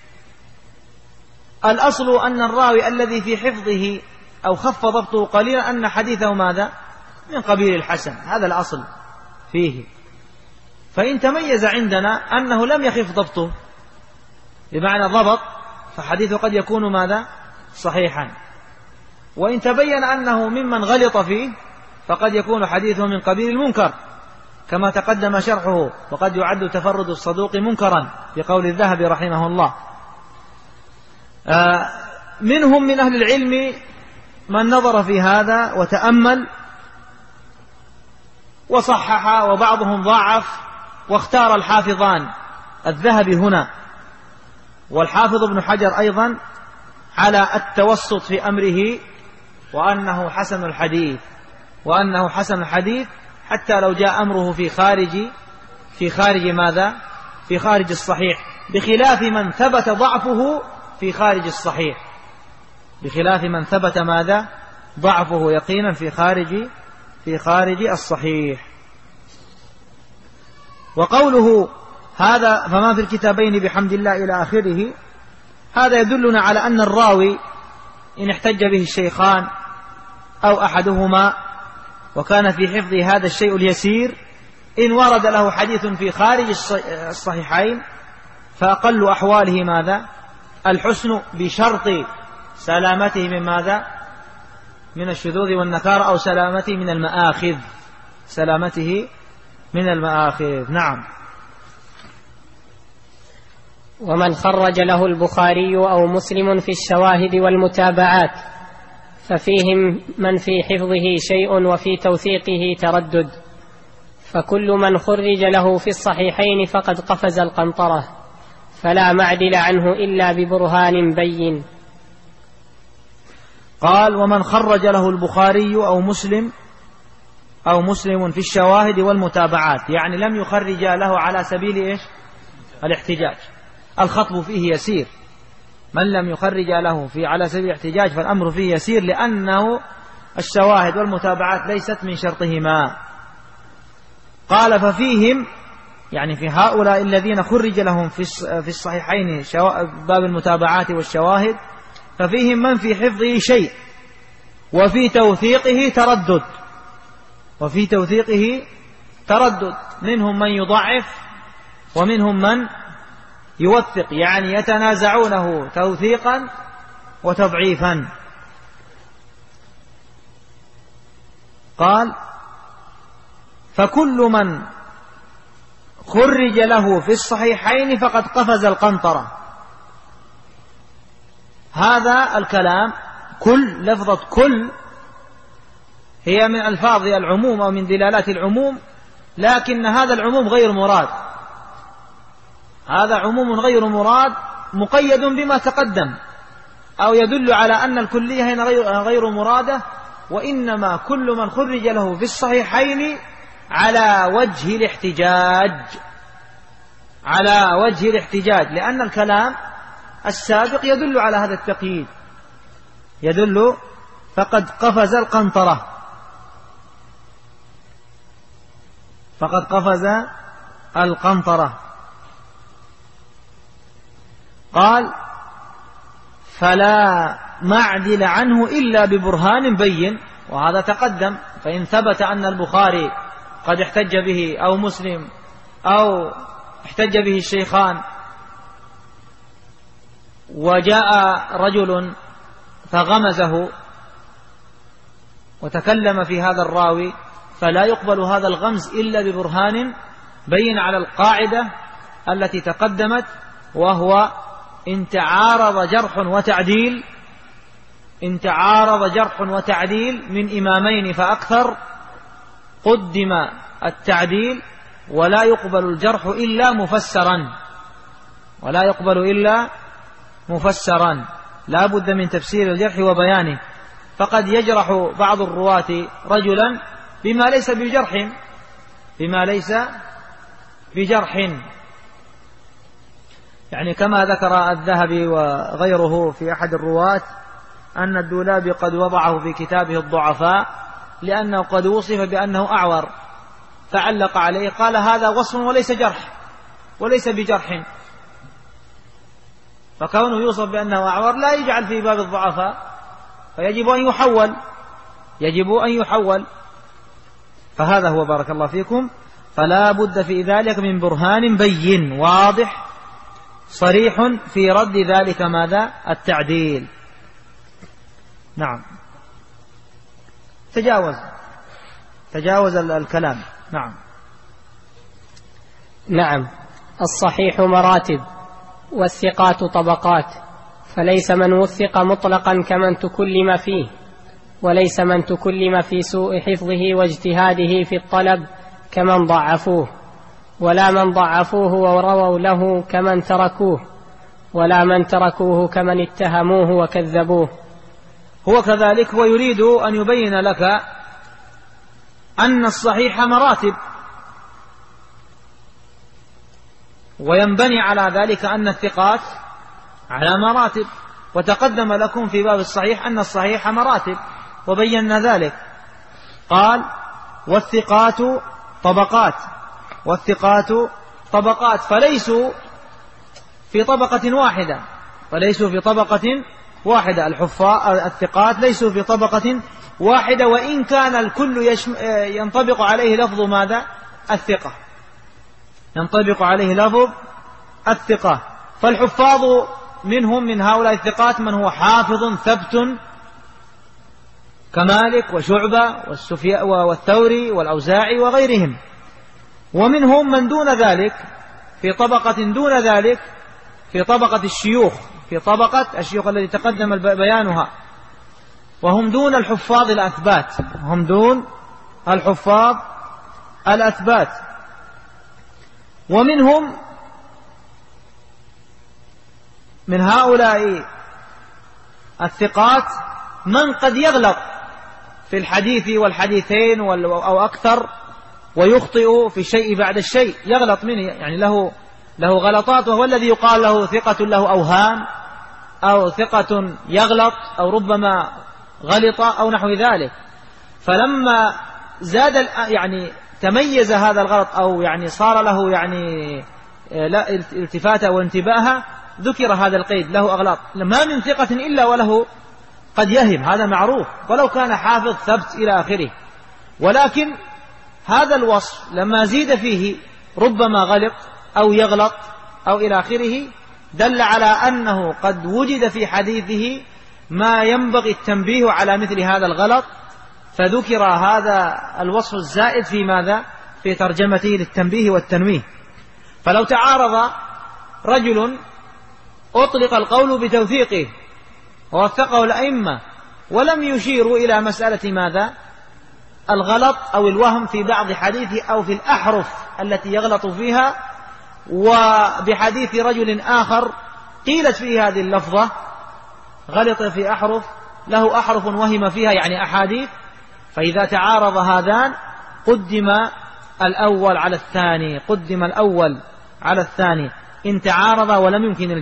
الأصل أن الراوي الذي في حفظه أو خف ضبطه قليلا أن حديثه ماذا؟ من قبيل الحسن، هذا الأصل فيه. فإن تميز عندنا أنه لم يخف ضبطه بمعنى ضبط، فحديثه قد يكون ماذا؟ صحيحا. وإن تبين أنه ممن غلط فيه فقد يكون حديثه من قبيل المنكر كما تقدم شرحه، وقد يعد تفرد الصدوق منكرا بقول الذهبي رحمه الله. منهم من أهل العلم من نظر في هذا وتأمل وصحح، وبعضهم ضاعف، واختار الحافظان الذهبي هنا والحافظ ابن حجر أيضا على التوسط في أمره، وأنه حسن الحديث حتى لو جاء أمره في خارج ماذا؟ في خارج الصحيح، بخلاف من ثبت ضعفه في خارج الصحيح، بخلاف من ثبت ماذا؟ ضعفه يقينا في خارج الصحيح. وقوله هذا فما في الكتابين بحمد الله إلى آخره، هذا يدلنا على أن الراوي إن احتج به الشيخان أو أحدهما وكان في حفظه هذا الشيء اليسير، إن ورد له حديث في خارج الصحيحين فأقل أحواله ماذا؟ الحسن، بشرط سلامته من ماذا؟ من الشذوذ والنكارة، أو سلامته من المآخذ. نعم. ومن خرج له البخاري أو مسلم في الشواهد والمتابعات ففيهم من في حفظه شيء وفي توثيقه تردد، فكل من خرج له في الصحيحين فقد قفز القنطرة، فلا معدل عنه إلا ببرهان بين. قال: ومن خرج له البخاري أو مسلم في الشواهد والمتابعات، يعني لم يخرج له على سبيل إيش؟ الاحتجاج. الخطب فيه يسير، من لم يخرج له على سبيل الاحتجاج فالأمر فيه يسير، لأنه الشواهد والمتابعات ليست من شرطهما. قال: ففيهم، يعني في هؤلاء الذين خرج لهم في الصحيحين باب المتابعات والشواهد، ففيهم من في حفظه شيء وفي توثيقه تردد، منهم من يضعف ومنهم من يوثق، يعني يتنازعونه توثيقا وتضعيفا. قال: فكل من خرج له في الصحيحين فقد قفز القنطرة. هذا الكلام كل، لفظة كل هي من ألفاظ العموم أو من دلالات العموم، لكن هذا العموم غير مراد، هذا عموم غير مراد مقيد بما تقدم، أو يدل على أن الكلية هنا غير مرادة، وإنما كل من خرج له في الصحيحين على وجه الاحتجاج، لأن الكلام السابق يدل على هذا التقييد، يدل فقد قفز القنطرة، قال: فلا معدل عنه إلا ببرهان بين، وهذا تقدم. فإن ثبت أن البخاري قد احتج به أو مسلم أو احتج به الشيخان، وجاء رجل فغمزه وتكلم في هذا الراوي، فلا يقبل هذا الغمز إلا ببرهان بين على القاعدة التي تقدمت، وهو إن تعارض جرح وتعديل من إمامين فأكثر قدم التعديل، ولا يقبل الجرح إلا مفسرا، لا بد من تفسير الجرح وبيانه. فقد يجرح بعض الرواة رجلا بما ليس بجرح، يعني كما ذكر الذهبي وغيره في أحد الرواة أن الدولابي قد وضعه في كتابه الضعفاء لأنه قد وصف بأنه أعور، فعلق عليه قال: هذا وصف وليس بجرح، فكونه يوصف بأنه أعور لا يجعل في باب الضعفاء، فيجب أن يحول. فهذا هو، بارك الله فيكم. فلا بد في ذلك من برهان بين واضح صريح في رد ذلك ماذا؟ التعديل. نعم، تجاوز الكلام. نعم. الصحيح مراتب والثقات طبقات، فليس من وثق مطلقا كمن تكلم فيه، وليس من تكلم في سوء حفظه واجتهاده في الطلب كمن ضعفوه، ولا من ضعفوه ورووا له كمن تركوه، ولا من تركوه كمن اتهموه وكذبوه. هو كذلك، ويريد أن يبين لك أن الصحيح مراتب، وينبني على ذلك أن الثقات على مراتب، وتقدم لكم في باب الصحيح أن الصحيح مراتب وبينا ذلك. قال: والثقات طبقات، فليسوا في طبقة واحدة، الثقات ليسوا في طبقة واحدة، وإن كان الكل ينطبق عليه لفظ ماذا؟ الثقة. فالحفاظ منهم من هؤلاء الثقات من هو حافظ ثبت كمالك وشعبة والثوري والأوزاعي وغيرهم، ومنهم من دون ذلك في طبقة دون ذلك في طبقة الشيوخ، في طبقة الشيوخ الذي تقدم بيانها، وهم دون الحفاظ الأثبات، هم دون الحفاظ الأثبات. ومنهم من هؤلاء الثقات من قد يغلط في الحديث والحديثين أو أكثر، ويخطئ في الشيء بعد الشيء، يغلط منه، يعني له غلطات، وهو الذي يقال له ثقة له أوهام، أو ثقة يغلط، أو ربما غلط أو نحو ذلك. فلما زاد يعني تميز هذا الغلط، أو يعني صار له يعني لا التفات وانتباها، ذكر هذا القيد له أغلاط. ما من ثقة إلا وله قد يهم، هذا معروف، ولو كان حافظ ثبت إلى آخره. ولكن هذا الوصف لما زيد فيه ربما غلط أو يغلط أو إلى آخره، دل على أنه قد وجد في حديثه ما ينبغي التنبيه على مثل هذا الغلط، فذكر هذا الوصف الزائد في ماذا؟ في ترجمته للتنبيه والتنويه. فلو تعارض رجل أطلق القول بتوثيقه ووثقه الأئمة، ولم يشيروا إلى مسألة ماذا؟ الغلط أو الوهم في بعض حديثه أو في الأحرف التي يغلط فيها، وبحديث رجل آخر قيلت فيه هذه اللفظة غلط في أحرف، له أحرف وهم فيها، يعني أحاديث. فإذا تعارض هذان قدم الأول على الثاني، قدم الأول على الثاني إن تعارض ولم يمكن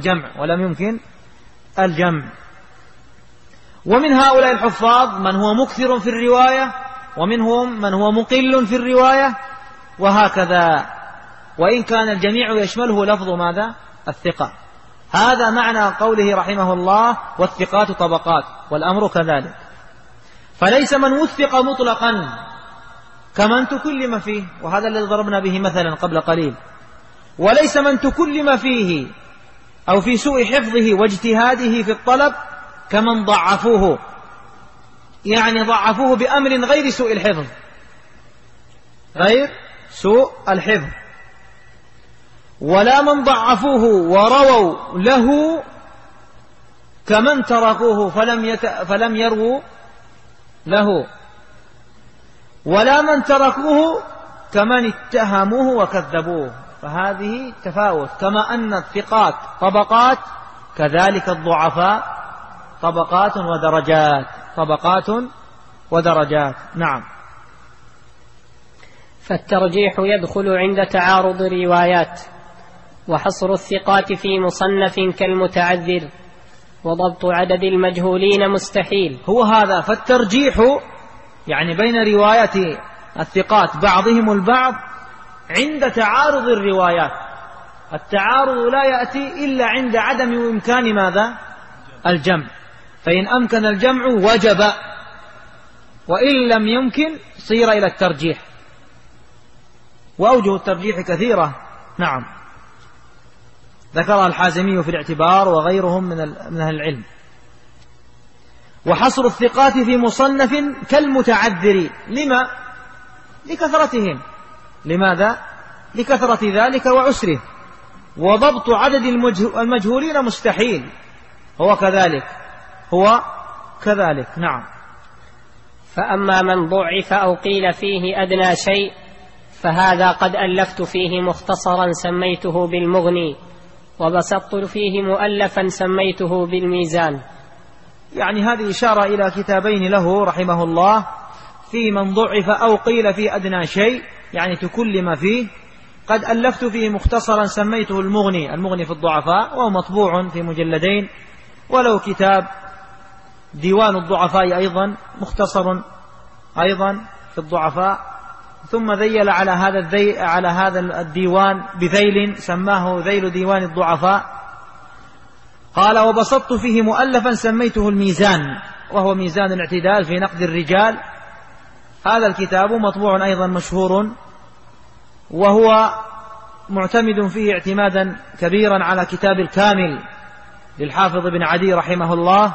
الجمع. ومن هؤلاء الحفاظ من هو مكثر في الرواية، ومنهم من هو مقل في الرواية، وهكذا، وإن كان الجميع يشمله لفظ ماذا؟ الثقة. هذا معنى قوله رحمه الله والثقات طبقات، والأمر كذلك. فليس من وثق مطلقا كمن تكلم فيه، وهذا الذي ضربنا به مثلا قبل قليل، وليس من تكلم فيه أو في سوء حفظه واجتهاده في الطلب كمن ضعفوه، يعني ضعفوه بأمر غير سوء الحفظ، غير سوء الحفظ. ولا من ضعفوه ورووا له كمن تركوه فلم يروا له، ولا من تركوه كمن اتهموه وكذبوه. فهذه تفاوت، كما أن الثقات طبقات كذلك الضعفاء طبقات ودرجات. نعم. فالترجيح يدخل عند تعارض الروايات، وحصر الثقات في مصنف كالمتعذر، وضبط عدد المجهولين مستحيل. هو هذا. فالترجيح يعني بين رواية الثقات بعضهم البعض عند تعارض الروايات. التعارض لا يأتي إلا عند عدم إمكان ماذا؟ الجمع. فإن أمكن الجمع وجب، وإن لم يمكن صير إلى الترجيح. وأوجه الترجيح كثيرة، نعم، ذكرها الحازمي في الاعتبار وغيرهم من أهل العلم. وحصر الثقات في مصنف كالمتعذر، لما؟ لكثرتهم. لماذا؟ لكثرة ذلك وعسره. وضبط عدد المجهولين مستحيل، هو كذلك. نعم. فأما من ضعف أو قيل فيه أدنى شيء فهذا قد ألفت فيه مختصرا سميته بالمغني، وبسطت فيه مؤلفا سميته بالميزان. يعني هذه إشارة إلى كتابين له رحمه الله في من ضعف أو قيل فيه أدنى شيء، يعني تكلم فيه. قد ألفت فيه مختصرا سميته المغني في الضعفاء، وهو مطبوع في مجلدين، ولو كتاب ديوان الضعفاء أيضا مختصر أيضا في الضعفاء. ثم ذيل على هذا الديوان بذيل سماه ذيل ديوان الضعفاء. قال: وبسطت فيه مؤلفا سميته الميزان، وهو ميزان الاعتدال في نقد الرجال. هذا الكتاب مطبوع أيضا مشهور، وهو معتمد فيه اعتمادا كبيرا على كتاب الكامل للحافظ بن عدي رحمه الله،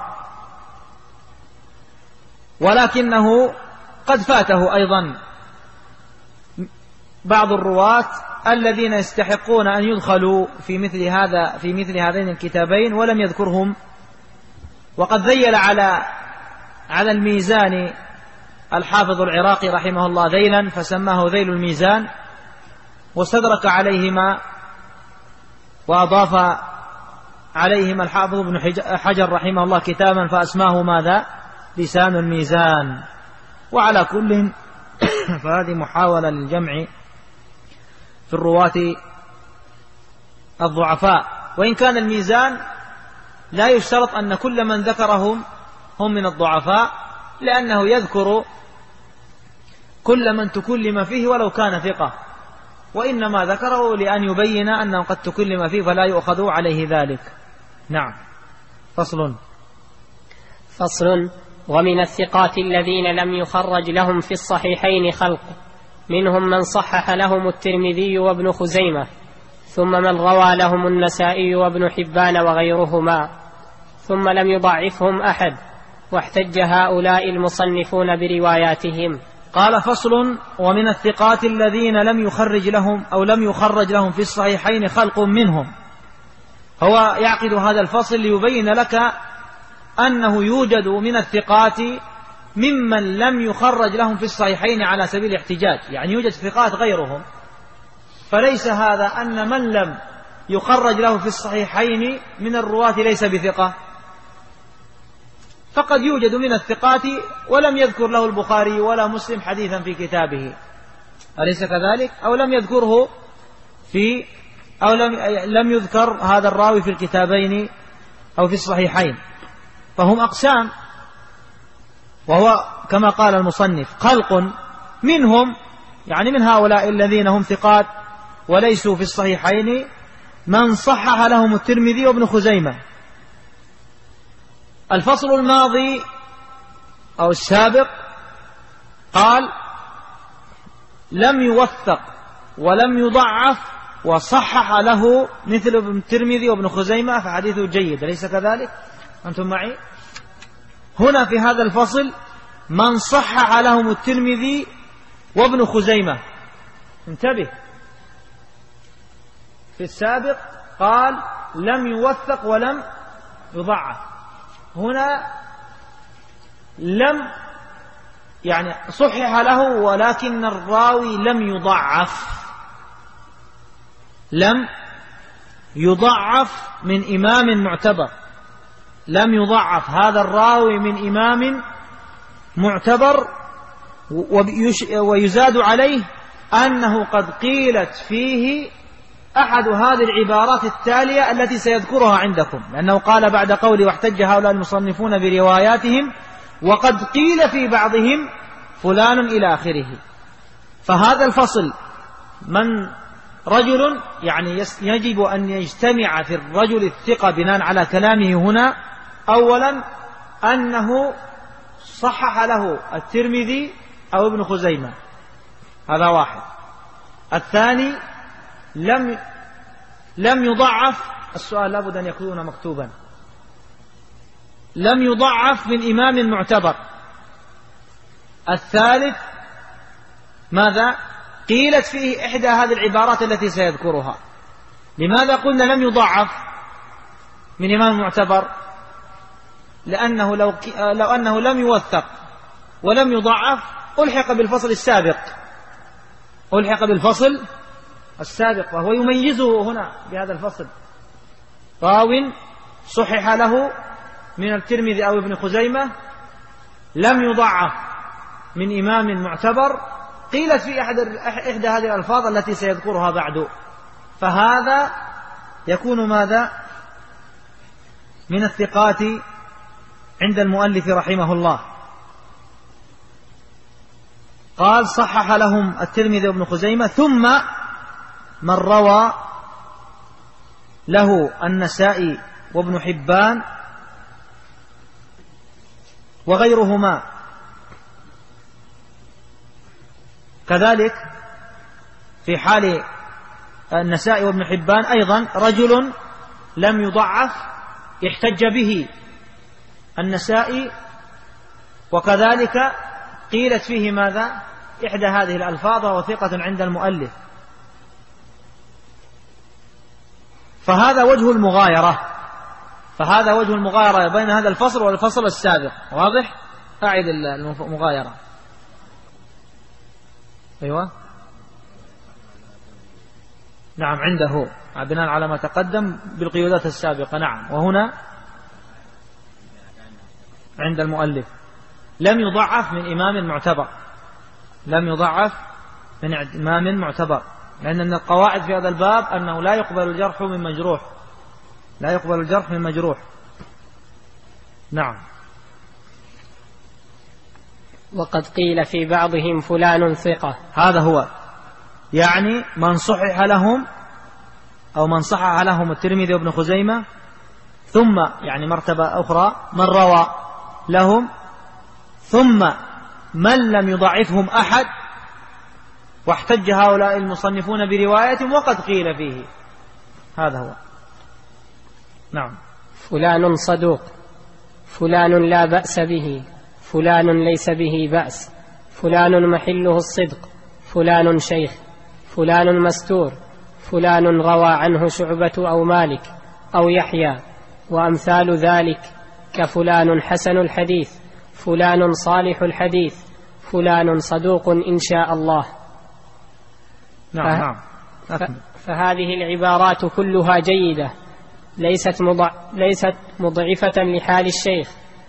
ولكنه قد فاته أيضا بعض الرواة الذين يستحقون أن يدخلوا في مثل هذين الكتابين ولم يذكرهم، وقد ذيل على الميزان الحافظ العراقي رحمه الله ذيلا فسماه ذيل الميزان، واستدرك عليهما وأضاف عليهما الحافظ ابن حجر رحمه الله كتابا فأسماه ماذا؟ لسان الميزان. وعلى كل فهذه محاولة للجمع في الرواة الضعفاء، وإن كان الميزان لا يشترط أن كل من ذكرهم هم من الضعفاء، لأنه يذكر كل من تكلم فيه ولو كان ثقة، وإنما ذكره لأن يبين أنه قد تكلم فيه فلا يؤخذ عليه ذلك. نعم. فصل. ومن الثقات الذين لم يخرج لهم في الصحيحين خلق، منهم من صحح لهم الترمذي وابن خزيمة، ثم من روى لهم النسائي وابن حبان وغيرهما، ثم لم يضعفهم أحد، واحتج هؤلاء المصنفون برواياتهم. قال: فصل. ومن الثقات الذين لم يخرج لهم في الصحيحين خلق منهم. هو يعقد هذا الفصل ليبين لك أنه يوجد من الثقات ممن لم يخرج لهم في الصحيحين على سبيل الاحتجاج، يعني يوجد ثقات غيرهم، فليس هذا أن من لم يخرج له في الصحيحين من الرواة ليس بثقة، فقد يوجد من الثقات ولم يذكر له البخاري ولا مسلم حديثا في كتابه، أليس كذلك؟ أو لم يذكره أو لم يذكر هذا الراوي في الكتابين أو في الصحيحين، فهم أقسام، وهو كما قال المصنف خلق منهم، يعني من هؤلاء الذين هم ثقات وليسوا في الصحيحين، من صحح لهم الترمذي وابن خزيمة. الفصل الماضي أو السابق قال: لم يوثق ولم يضعف وصحح له مثل ابن الترمذي وابن خزيمة فحديثه جيد، أليس كذلك؟ أنتم معي؟ هنا في هذا الفصل من صحح لهم الترمذي وابن خزيمة. انتبه، في السابق قال لم يوثق ولم يضعف، هنا لم يعني صحح له ولكن الراوي لم يضعف من إمام معتبر، لم يضعف هذا الراوي من إمام معتبر، ويزاد عليه أنه قد قيلت فيه أحد هذه العبارات التالية التي سيذكرها عندكم، لأنه قال بعد قوله واحتج هؤلاء المصنفون برواياتهم وقد قيل في بعضهم فلان إلى آخره. فهذا الفصل من رجل يعني يجب أن يجتمع في الرجل الثقة بناء على كلامه هنا، أولا أنه صحح له الترمذي أو ابن خزيمة، هذا واحد. الثاني لم يضعف، السؤال لابد أن يكون مكتوبا، لم يضعف من إمام معتبر. الثالث ماذا؟ قيلت فيه إحدى هذه العبارات التي سيذكرها. لماذا قلنا لم يضعف من إمام معتبر؟ لأنه لو أنه لم يوثق ولم يضعف ألحق بالفصل السابق، وهو يميزه هنا بهذا الفصل: راو صحح له من الترمذي أو ابن خزيمة، لم يضعف من إمام معتبر، قيلت في إحدى هذه الألفاظ التي سيذكرها بعد، فهذا يكون ماذا؟ من الثقات عند المؤلف رحمه الله. قال صحح لهم الترمذي وابن خزيمة، ثم من روى له النسائي وابن حبان وغيرهما. كذلك في حال النسائي وابن حبان أيضا رجل لم يضعف يحتج به النسائي، وكذلك قيلت فيه ماذا؟ إحدى هذه الألفاظ، وهو ثقة عند المؤلف. فهذا وجه المغايرة، فهذا وجه المغايرة بين هذا الفصل والفصل السابق. واضح؟ أعد المغايرة. أيوة نعم عنده بناء على ما تقدم بالقيودات السابقة. نعم. وهنا عند المؤلف لم يضعف من إمام معتبر، لم يضعف من إمام معتبر، لأن من القواعد في هذا الباب أنه لا يقبل الجرح من مجروح، لا يقبل الجرح من مجروح. نعم. وقد قيل في بعضهم فلان ثقة. هذا هو يعني من صحح لهم أو من صحح لهم الترمذي وابن خزيمة، ثم يعني مرتبة أخرى من روى لهم، ثم من لم يضعفهم أحد، واحتج هؤلاء المصنفون برواية وقد قيل فيه. هذا هو. نعم. فلان صدوق، فلان لا بأس به، فلان ليس به بأس، فلان محله الصدق، فلان شيخ، فلان مستور، فلان روى عنه شعبة أو مالك أو يحيى، وأمثال ذلك كفلان حسن الحديث، فلان صالح الحديث، فلان صدوق إن شاء الله. نعم. فهذه العبارات كلها جيدة، ليست مضعفة لحال الشيخ،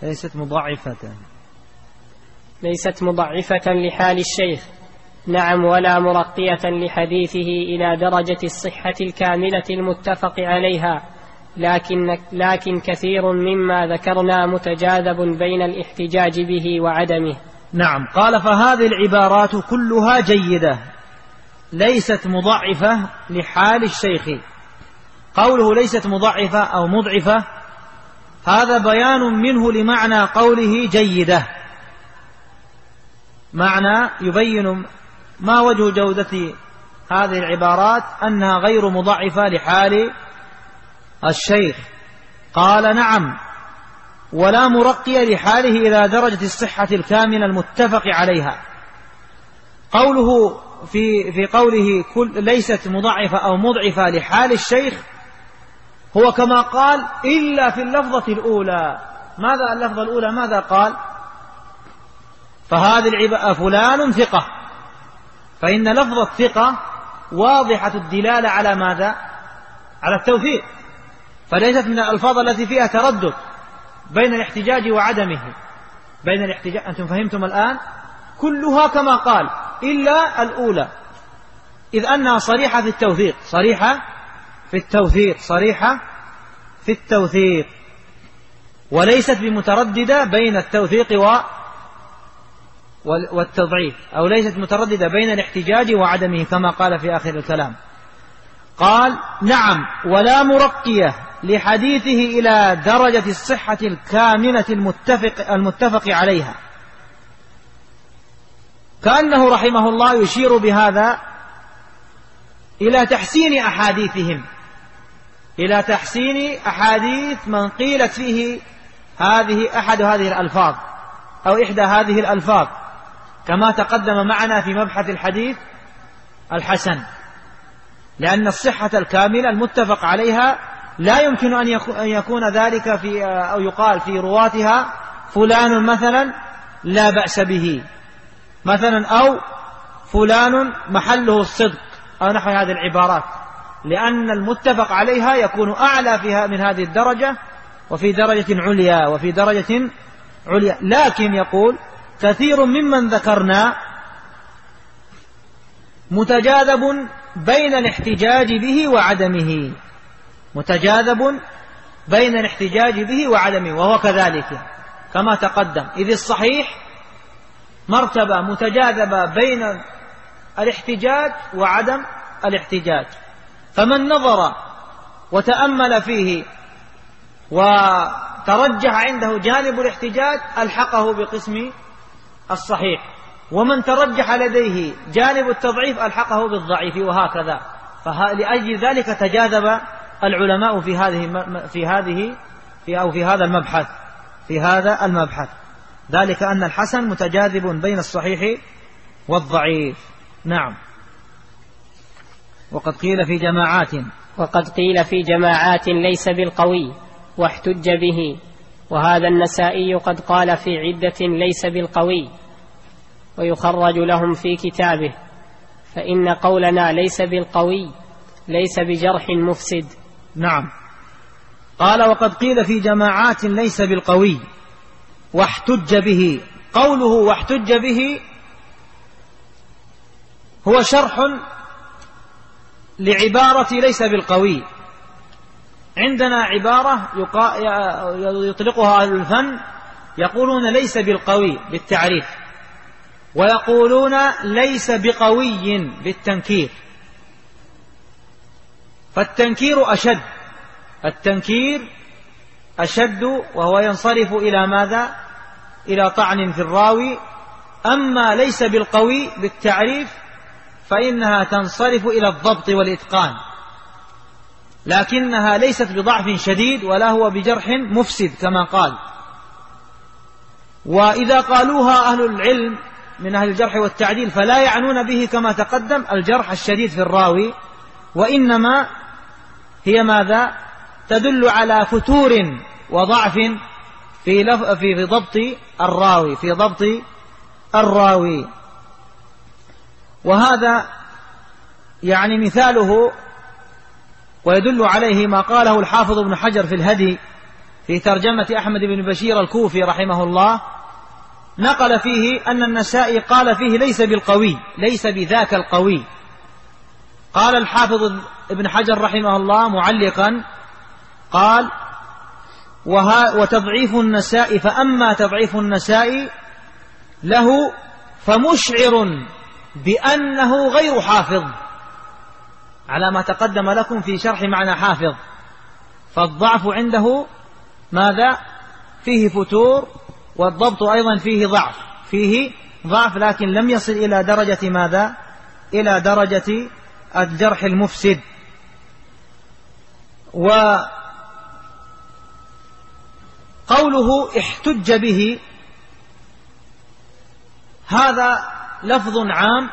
ليست مضعفة لحال الشيخ. نعم. ولا مرقية لحديثه إلى درجة الصحة الكاملة المتفق عليها، لكن كثير مما ذكرنا متجاذب بين الاحتجاج به وعدمه. نعم. قال فهذه العبارات كلها جيدة ليست مضعفة لحال الشيخ. قوله ليست مضعفة أو مضعفة هذا بيان منه لمعنى قوله جيدة، معنى يبين ما وجه جودة هذه العبارات، أنها غير مضعفة لحال الشيخ. قال نعم. ولا مرقية لحاله إلى درجة الصحة الكاملة المتفق عليها. قوله في قوله ليست مضعفة أو مضعفة لحال الشيخ هو كما قال إلا في اللفظة الأولى. ماذا اللفظة الأولى؟ ماذا قال؟ فهذه فلان ثقة، فإن لفظ الثقة واضحة الدلالة على ماذا؟ على التوثيق، فليست من الألفاظ التي فيها تردد بين الاحتجاج وعدمه، بين الاحتجاج. أنتم فهمتم الآن؟ كلها كما قال إلا الأولى، إذ أنها صريحة في التوثيق، صريحة في التوثيق، صريحة في التوثيق، وليست بمترددة بين التوثيق والتضعيف، أو ليست مترددة بين الاحتجاج وعدمه كما قال في آخر الكلام. قال نعم. ولا مرقية لحديثه إلى درجة الصحة الكاملة المتفق عليها. كأنه رحمه الله يشير بهذا إلى تحسين أحاديثهم، إلى تحسين أحاديث من قيلت فيه أحد هذه الألفاظ أو إحدى هذه الألفاظ، كما تقدم معنا في مبحث الحديث الحسن، لأن الصحة الكاملة المتفق عليها لا يمكن أن يكون ذلك في أو يقال في رواتها فلان مثلا لا بأس به مثلا، أو فلان محله الصدق، أو نحو هذه العبارات، لأن المتفق عليها يكون أعلى فيها من هذه الدرجة، وفي درجة عليا وفي درجة عليا. لكن يقول كثير ممن ذكرنا متجاذب بين الاحتجاج به وعدمه، متجاذب بين الاحتجاج به وعدمه، وهو كذلك كما تقدم، إذ الصحيح مرتبة متجاذبة بين الاحتجاج وعدم الاحتجاج، فمن نظر وتأمل فيه وترجح عنده جانب الاحتجاج ألحقه بقسم الصحيح، ومن ترجح لديه جانب التضعيف ألحقه بالضعيف، وهكذا. فلأجل ذلك تجاذب العلماء في هذا المبحث، ذلك أن الحسن متجاذب بين الصحيح والضعيف. نعم. وقد قيل في جماعات وقد قيل في جماعات ليس بالقوي واحتج به، وهذا النسائي قد قال في عدة ليس بالقوي ويخرج لهم في كتابه، فإن قولنا ليس بالقوي ليس بجرح مفسد. نعم. قال وقد قيل في جماعات ليس بالقوي واحتج به. قوله واحتج به هو شرح لعبارة ليس بالقوي. عندنا عبارة يطلقها أهل الفن، يقولون ليس بالقوي بالتعريف، ويقولون ليس بقوي بالتنكير. فالتنكير أشد، التنكير أشد، وهو ينصرف إلى ماذا؟ إلى طعن في الراوي. أما ليس بالقوي بالتعريف فإنها تنصرف إلى الضبط والإتقان، لكنها ليست بضعف شديد ولا هو بجرح مفسد كما قال. وإذا قالوها أهل العلم من أهل الجرح والتعديل فلا يعنون به كما تقدم الجرح الشديد في الراوي، وإنما هي ماذا؟ تدل على فتور وضعف في ضبط الراوي، في ضبط الراوي. وهذا يعني مثاله ويدل عليه ما قاله الحافظ ابن حجر في الهدي في ترجمة أحمد بن بشير الكوفي رحمه الله، نقل فيه أن النسائي قال فيه ليس بالقوي، ليس بذاك القوي. قال الحافظ ابن حجر رحمه الله معلقا قال وتضعيف النسائي، فأما تضعيف النسائي له فمشعر بأنه غير حافظ، على ما تقدم لكم في شرح معنى حافظ. فالضعف عنده ماذا؟ فيه فتور، والضبط أيضا فيه ضعف، لكن لم يصل إلى درجة ماذا؟ إلى درجة الجرح المفسد. وقوله احتج به هذا لفظ عام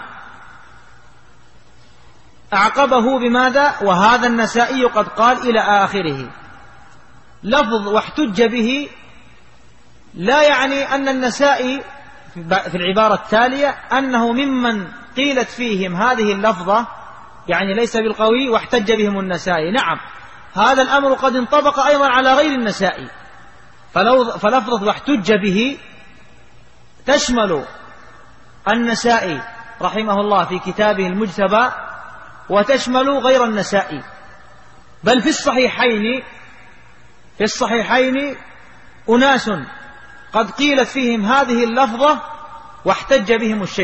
أعقبه بماذا؟ وهذا النسائي قد قال إلى آخره. لفظ واحتج به لا يعني أن النسائي في العبارة التالية أنه ممن قيلت فيهم هذه اللفظة، يعني ليس بالقوي واحتج بهم النسائي. نعم، هذا الأمر قد انطبق أيضا على غير النسائي، فلفظة واحتج به تشمل النسائي رحمه الله في كتابه المجتبى، وتشمل غير النسائي. بل في الصحيحين أناس قد قيلت فيهم هذه اللفظة واحتج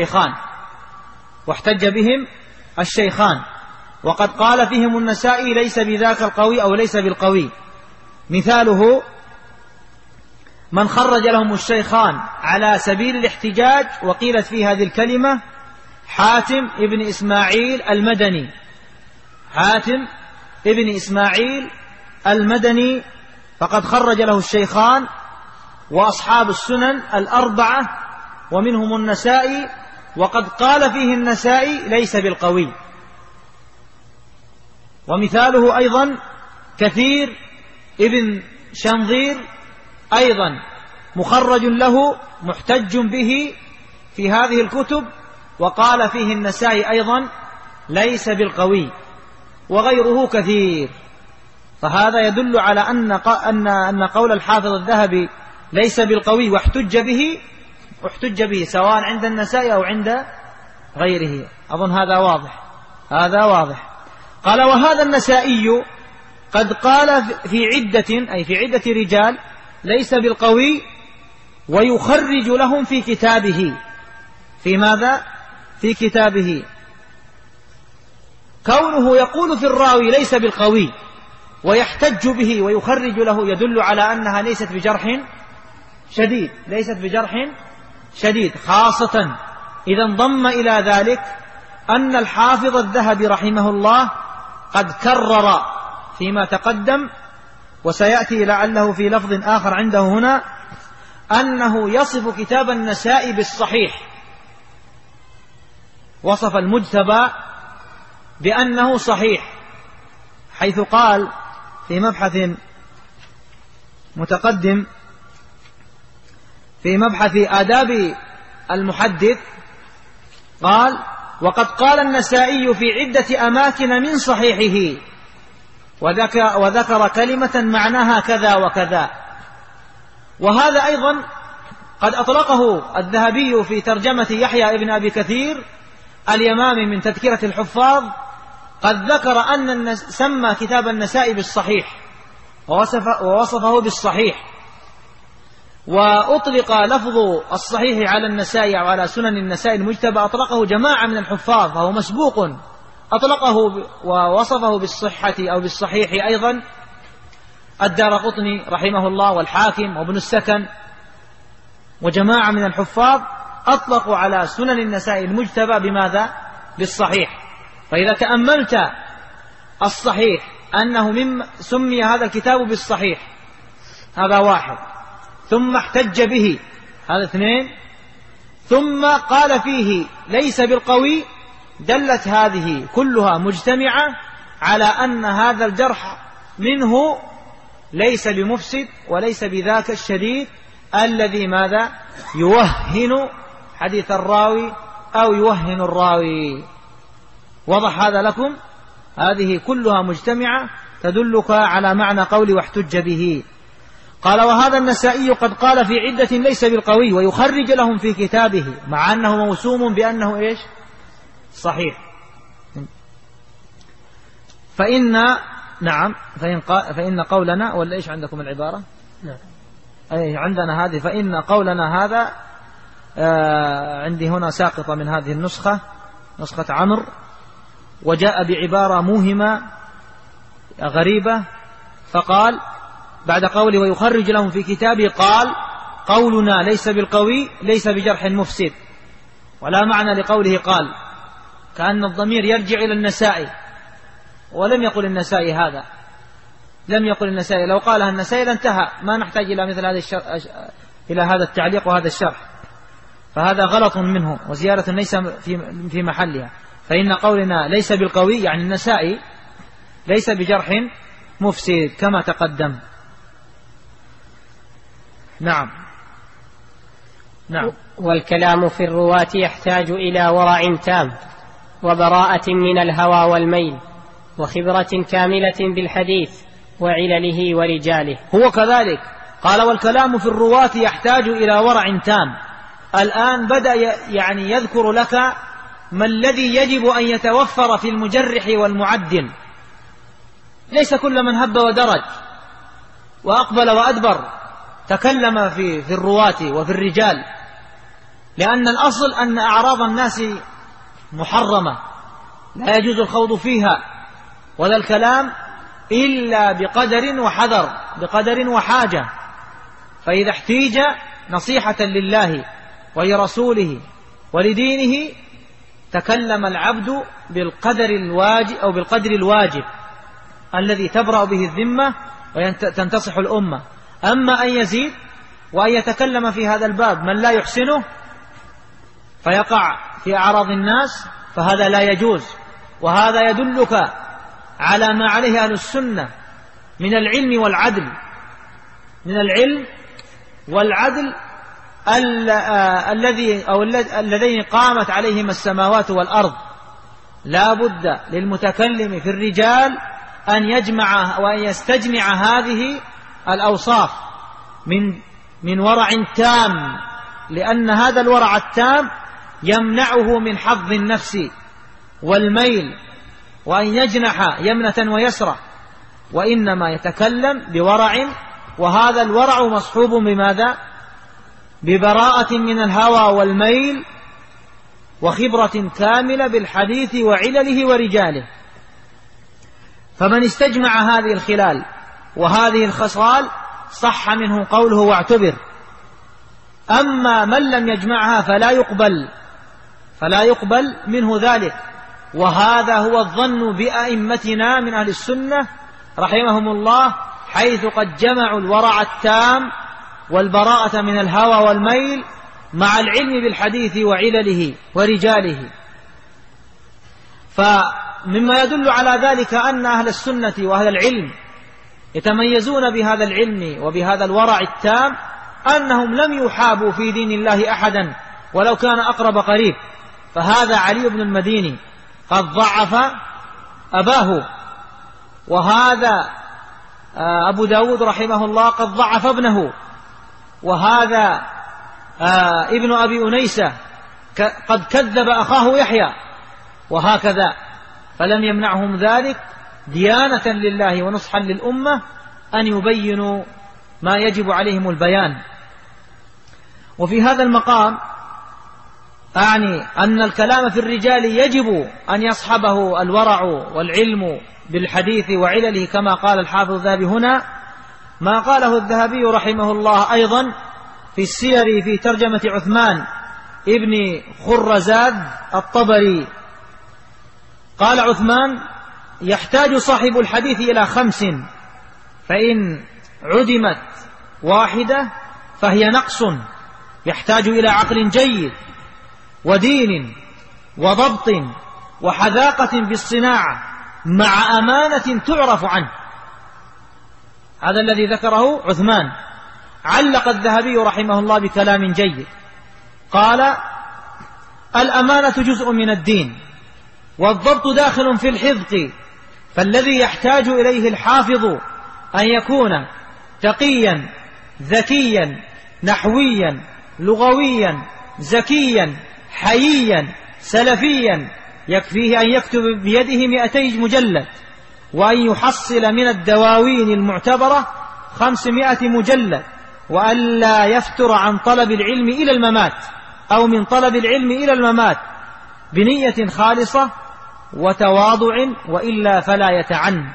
بهم الشيخان، وقد قال فيهم النسائي ليس بذاك القوي أو ليس بالقوي. مثاله من خرج لهم الشيخان على سبيل الاحتجاج وقيلت في هذه الكلمة حاتم ابن إسماعيل المدني، فقد خرج له الشيخان وأصحاب السنن الأربعة ومنهم النسائي، وقد قال فيه النسائي ليس بالقوي. ومثاله أيضا كثير ابن شنظير أيضا مخرج له محتج به في هذه الكتب، وقال فيه النسائي أيضا ليس بالقوي، وغيره كثير. فهذا يدل على أن قول الحافظ الذهبي ليس بالقوي واحتج به سواء عند النسائي أو عند غيره. أظن هذا واضح. قال وهذا النسائي قد قال في عدة رجال ليس بالقوي، ويخرج لهم في كتابه. في ماذا؟ في كتابه. كونه يقول في الراوي ليس بالقوي ويحتج به ويخرج له يدل على أنها ليست بجرح شديد، خاصة إذا انضم إلى ذلك أن الحافظ الذهبي رحمه الله قد كرر فيما تقدم، وسيأتي لعله في لفظ آخر عنده هنا، أنه يصف كتاب النسائي بالصحيح. وصف المجتبى بأنه صحيح، حيث قال في مبحث متقدم في مبحث آداب المحدث قال: وقد قال النسائي في عدة أماكن من صحيحه وذكر كلمة معناها كذا وكذا. وهذا أيضا قد أطلقه الذهبي في ترجمة يحيى ابن أبي كثير اليمامي من تذكرة الحفاظ، قد ذكر أن سمى كتاب النسائي بالصحيح ووصفه بالصحيح، وأطلق لفظ الصحيح على النسائي أو على سنن النسائي المجتبى أطلقه جماعة من الحفاظ، فهو مسبوق. أطلقه ووصفه بالصحة أو بالصحيح أيضا الدارقطني رحمه الله والحاكم وابن السكن وجماعة من الحفاظ أطلقوا على سنن النسائي المجتبى بماذا؟ بالصحيح. فإذا تأملت الصحيح أنه سمي هذا الكتاب بالصحيح، هذا واحد، ثم احتج به، هذا اثنين، ثم قال فيه ليس بالقوي، دلت هذه كلها مجتمعة على أن هذا الجرح منه ليس بمفسد وليس بذاك الشديد الذي ماذا؟ يوهن حديث الراوي أو يوهن الراوي. وضح هذا لكم؟ هذه كلها مجتمعة تدلك على معنى قولي واحتج به. قال: وهذا النسائي قد قال في عدة ليس بالقوي ويخرج لهم في كتابه، مع أنه موسوم بأنه إيش؟ صحيح. فإن قولنا، ولا إيش عندكم العبارة؟ نعم. أي عندنا هذه، فإن قولنا هذا عندي هنا ساقطة من هذه النسخة، نسخة عمرو، وجاء بعبارة موهمة غريبة، فقال بعد قوله ويخرج لهم في كتابه قال: قولنا ليس بالقوي ليس بجرح مفسد، ولا معنى لقوله قال، كأن الضمير يرجع إلى النسائي، ولم يقل النسائي هذا، لم يقل النسائي. لو قالها النسائي لانتهى، ما نحتاج إلى مثل إلى هذا التعليق وهذا الشرح، فهذا غلط منه وزيارة ليس في محلها. فإن قولنا ليس بالقوي يعني النسائي ليس بجرح مفسد كما تقدم. نعم. والكلام في الرواة يحتاج إلى ورع تام وبراءة من الهوى والميل وخبرة كاملة بالحديث وعلله ورجاله. هو كذلك قال: والكلام في الرواة يحتاج إلى ورع تام. الآن بدأ يعني يذكر لك ما الذي يجب أن يتوفر في المجرح والمعدل. ليس كل من هب ودرج وأقبل وأدبر تكلم في الرواة وفي الرجال، لأن الأصل أن أعراض الناس محرمة لا يجوز الخوض فيها، ولا الكلام إلا بقدر وحذر، بقدر وحاجة. فإذا احتيج نصيحة لله ولرسوله ولدينه تكلم العبد بالقدر الواجب أو بالقدر الواجب الذي تبرأ به الذمة وتنتصح الأمة. أما أن يزيد وأن يتكلم في هذا الباب من لا يحسنه فيقع في أعراض الناس، فهذا لا يجوز. وهذا يدلك على ما عليه أهل السنة من العلم والعدل، من العلم والعدل اللذين قامت عليهما السماوات والأرض. لا بد للمتكلم في الرجال أن يجمع وأن يستجمع هذه الأوصاف من ورع تام، لأن هذا الورع التام يمنعه من حظ النفس والميل وأن يجنح يمنة ويسرة، وإنما يتكلم بورع، وهذا الورع مصحوب بماذا؟ ببراءة من الهوى والميل وخبرة كاملة بالحديث وعلله ورجاله. فمن استجمع هذه الخلال وهذه الخصال صح منه قوله واعتبر. أما من لم يجمعها فلا يقبل منه ذلك. وهذا هو الظن بأئمتنا من أهل السنة رحمهم الله، حيث قد جمعوا الورع التام والبراءة من الهوى والميل مع العلم بالحديث وعلله ورجاله. ومما يدل على ذلك أن أهل السنة وأهل العلم يتميزون بهذا العلم وبهذا الورع التام، أنهم لم يحابوا في دين الله أحدا ولو كان أقرب قريب. فهذا علي بن المديني قد ضعف أباه، وهذا أبو داود رحمه الله قد ضعف ابنه، وهذا ابن أبي أنيسة قد كذب أخاه يحيى، وهكذا. فلم يمنعهم ذلك ديانة لله ونصحا للأمة أن يبينوا ما يجب عليهم البيان. وفي هذا المقام أعني أن الكلام في الرجال يجب أن يصحبه الورع والعلم بالحديث وعلله، كما قال الحافظ الذهبي هنا ما قاله الذهبي رحمه الله أيضا في السير في ترجمة عثمان ابن خرزاد الطبري. قال عثمان: يحتاج صاحب الحديث إلى 5، فإن عدمت واحدة فهي نقص، يحتاج إلى عقل جيد ودين وضبط وحذاقة بالصناعة مع أمانة تعرف عنه. هذا الذي ذكره عثمان. علق الذهبي رحمه الله بكلام جيد، قال: الأمانة جزء من الدين، والضبط داخل في الحفظ، فالذي يحتاج إليه الحافظ أن يكون تقيا ذكيا نحويا لغويا زكيا حييا سلفيا، يكفيه أن يكتب بيده 200 مجلد، وأن يحصل من الدواوين المعتبرة 500 مجلد، وأن لا يفتر عن طلب العلم إلى الممات، أو من طلب العلم إلى الممات، بنية خالصة وتواضع، وإلا فلا يتعن.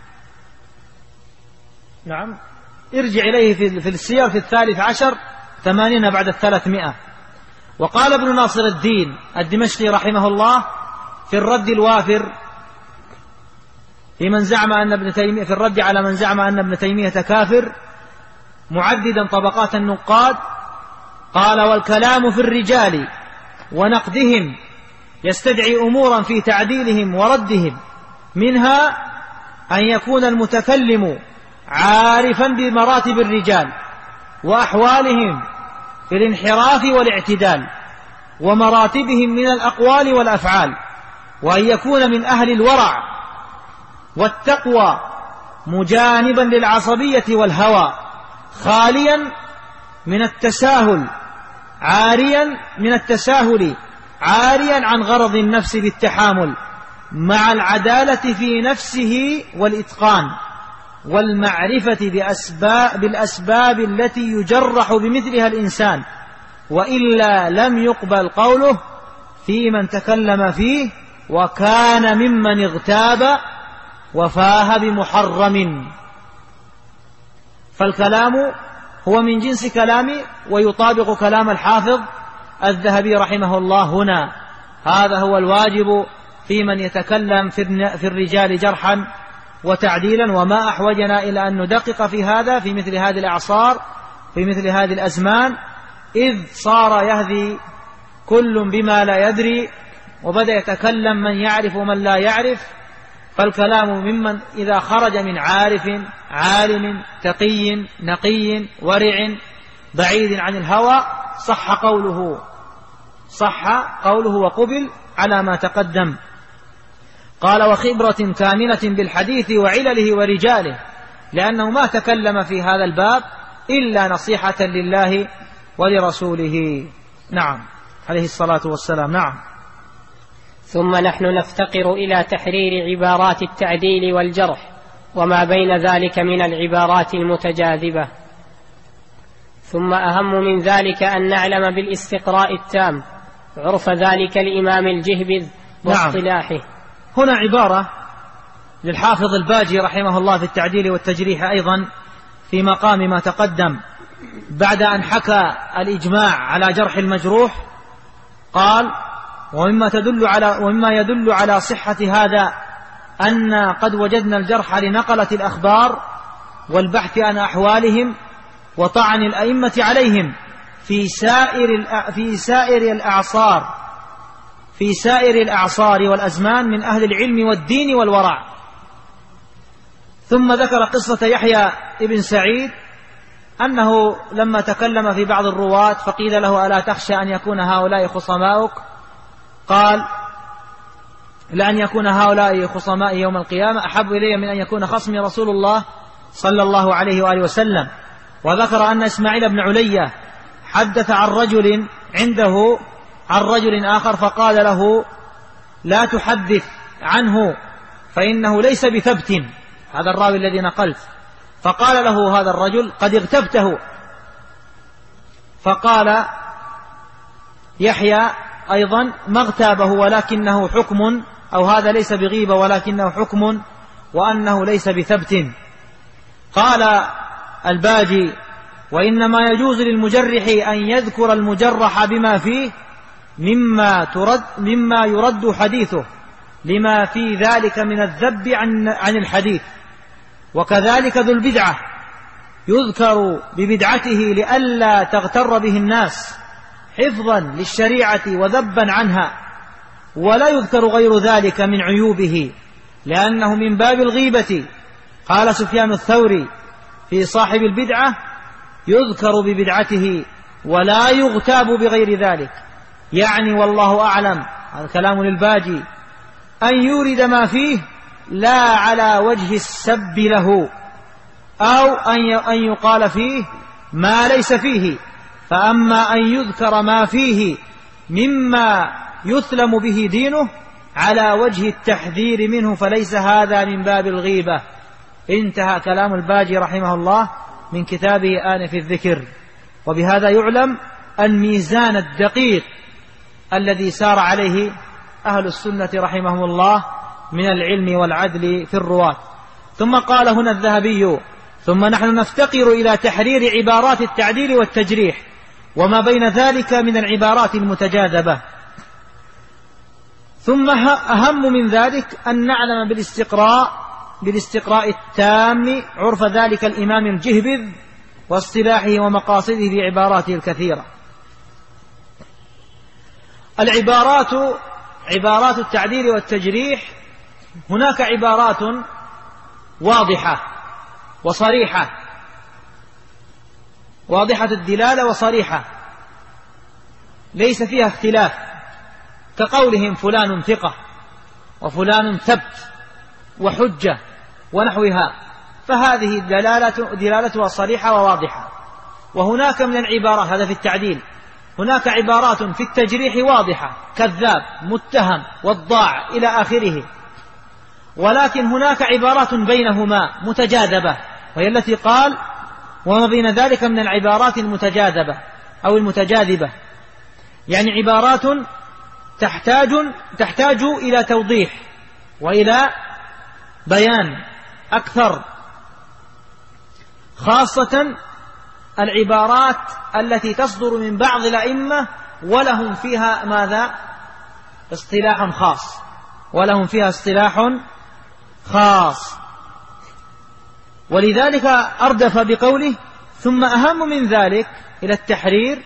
نعم، ارجع إليه في السير في 13 80 بعد 300. وقال ابن ناصر الدين الدمشقي رحمه الله في الرد الوافر في من زعم أن ابن تيمية، في الرد على من زعم أن ابن تيمية كافر، معددا طبقات النقاد، قال: والكلام في الرجال ونقدهم يستدعي أمورا في تعديلهم وردهم، منها أن يكون المتكلم عارفا بمراتب الرجال وأحوالهم في الانحراف والاعتدال ومراتبهم من الأقوال والأفعال، وأن يكون من أهل الورع والتقوى مجانبا للعصبية والهوى، خاليا من التساهل عاريا عن غرض النفس بالتحامل، مع العدالة في نفسه والإتقان والمعرفة بالأسباب التي يجرح بمثلها الإنسان، وإلا لم يقبل قوله في من تكلم فيه وكان ممن اغتاب وفاه بمحرم. فالكلام هو من جنس كلامي ويطابق كلام الحافظ الذهبي رحمه الله هنا. هذا هو الواجب في من يتكلم في الرجال جرحا وتعديلا، وما أحوجنا إلى أن ندقق في هذا في مثل هذه الأعصار، في مثل هذه الأزمان، إذ صار يهذي كل بما لا يدري، وبدأ يتكلم من يعرف ومن لا يعرف. فالكلام ممن إذا خرج من عارف عالم تقي نقي ورع بعيد عن الهوى صح قوله وقبل على ما تقدم. قال: وخبرة كاملة بالحديث وعلله ورجاله، لأنه ما تكلم في هذا الباب إلا نصيحة لله ولرسوله. نعم، عليه الصلاة والسلام. نعم. ثم نحن نفتقر إلى تحرير عبارات التعديل والجرح وما بين ذلك من العبارات المتجاذبة. ثم أهم من ذلك أن نعلم بالاستقراء التام عرف ذلك الإمام الجهبذ واصطلاحه. نعم. هنا عبارة للحافظ الباجي رحمه الله في التعديل والتجريح أيضا في مقام ما تقدم، بعد أن حكى الإجماع على جرح المجروح، قال: ومما يدل على صحة هذا أن قد وجدنا الجرح لنقلة الأخبار والبحث عن أحوالهم وطعن الأئمة عليهم في سائر الأعصار، في سائر الأعصار والأزمان من أهل العلم والدين والورع. ثم ذكر قصة يحيى ابن سعيد أنه لما تكلم في بعض الرواة فقيل له: ألا تخشى أن يكون هؤلاء خصماؤك؟ قال: لأن يكون هؤلاء خصمائي يوم القيامة أحب إلي من أن يكون خصمي رسول الله صلى الله عليه وآله وسلم. وذكر أن إسماعيل بن علية حدث عن رجل عنده عن رجل آخر فقال له: لا تحدث عنه فإنه ليس بثبت. هذا الراوي الذي نقلت. فقال له هذا الرجل: قد اغتبته. فقال يحيى أيضا: ما اغتابه ولكنه حكم، أو هذا ليس بغيبة ولكنه حكم، وأنه ليس بثبت. قال الباجي: وإنما يجوز للمجرح أن يذكر المجرح بما فيه مما يرد حديثه لما في ذلك من الذب عن الحديث. وكذلك ذو البدعة يذكر ببدعته لئلا تغتر به الناس حفظا للشريعة وذبا عنها، ولا يذكر غير ذلك من عيوبه لأنه من باب الغيبة. قال سفيان الثوري في صاحب البدعة: يذكر ببدعته ولا يغتاب بغير ذلك. يعني والله أعلم، هذا كلام للباجي، أن يورد ما فيه لا على وجه السب له، أو أن يقال فيه ما ليس فيه. فأما أن يذكر ما فيه مما يثلم به دينه على وجه التحذير منه فليس هذا من باب الغيبة. انتهى كلام الباجي رحمه الله من كتابه آنف الذكر. وبهذا يعلم الميزان الدقيق الذي سار عليه أهل السنة رحمهم الله من العلم والعدل في الرواة. ثم قال هنا الذهبي: ثم نحن نفتقر إلى تحرير عبارات التعديل والتجريح وما بين ذلك من العبارات المتجاذبة. ثم أهم من ذلك أن نعلم بالاستقراء التام عرف ذلك الإمام الجهبذ واصطلاحه ومقاصده في عباراته الكثيرة. عبارات التعديل والتجريح، هناك عبارات واضحة وصريحة، واضحة الدلالة وصريحة ليس فيها اختلاف، كقولهم فلان ثقة وفلان ثبت وحجة ونحوها، فهذه دلالتها صريحة وواضحة. وهناك من العبارات، هذا في التعديل، هناك عبارات في التجريح واضحة، كذاب، متهم، وضاع إلى آخره. ولكن هناك عبارات بينهما متجاذبة، وهي التي قال: وما بين ذلك من العبارات المتجاذبة أو المتجاذبة، يعني عبارات تحتاج إلى توضيح وإلى بيان أكثر، خاصة العبارات التي تصدر من بعض الأئمة ولهم فيها ماذا؟ اصطلاح خاص، ولهم فيها اصطلاح خاص. ولذلك أردف بقوله: ثم أهم من ذلك إلى التحرير،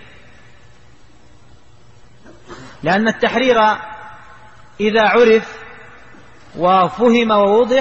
لأن التحرير إذا عرف وفهم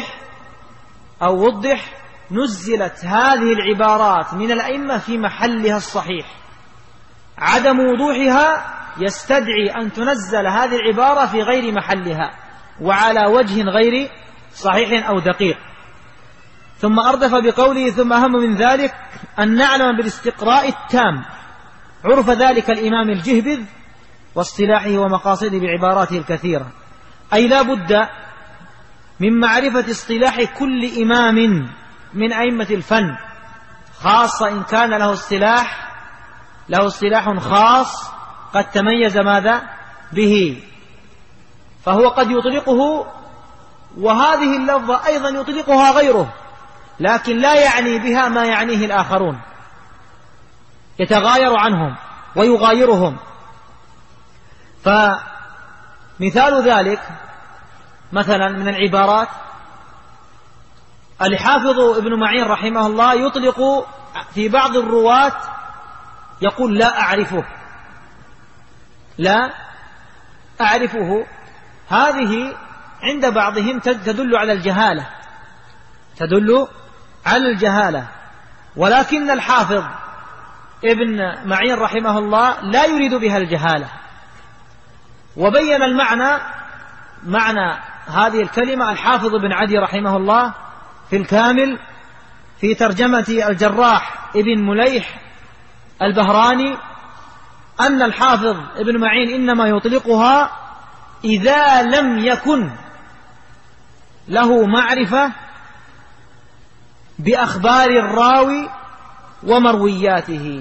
ووضح نزلت هذه العبارات من الأئمة في محلها الصحيح. عدم وضوحها يستدعي أن تنزل هذه العبارة في غير محلها وعلى وجه غير صحيح أو دقيق. ثم أردف بقوله: ثم أهم من ذلك أن نعلم بالاستقراء التام عرف ذلك الإمام الجهبذ واصطلاحه ومقاصده بعباراته الكثيرة. أي لا بد من معرفة اصطلاح كل إمام من أئمة الفن، خاصة إن كان له اصطلاح خاص قد تميز ماذا به، فهو قد يطلقه، وهذه اللفظة أيضا يطلقها غيره، لكن لا يعني بها ما يعنيه الآخرون، يتغاير عنهم ويغايرهم. فمثال ذلك مثلا من العبارات، الحافظ ابن معين رحمه الله يطلق في بعض الرواة يقول: لا أعرفه، لا أعرفه، هذه عند بعضهم تدل على الجهالة، تدل على الجهالة، ولكن الحافظ ابن معين رحمه الله لا يريد بها الجهالة، وبين معنى هذه الكلمة الحافظ بن عدي رحمه الله في الكامل في ترجمة الجراح ابن مليح البهراني أن الحافظ ابن معين إنما يطلقها إذا لم يكن له معرفة بأخبار الراوي ومروياته.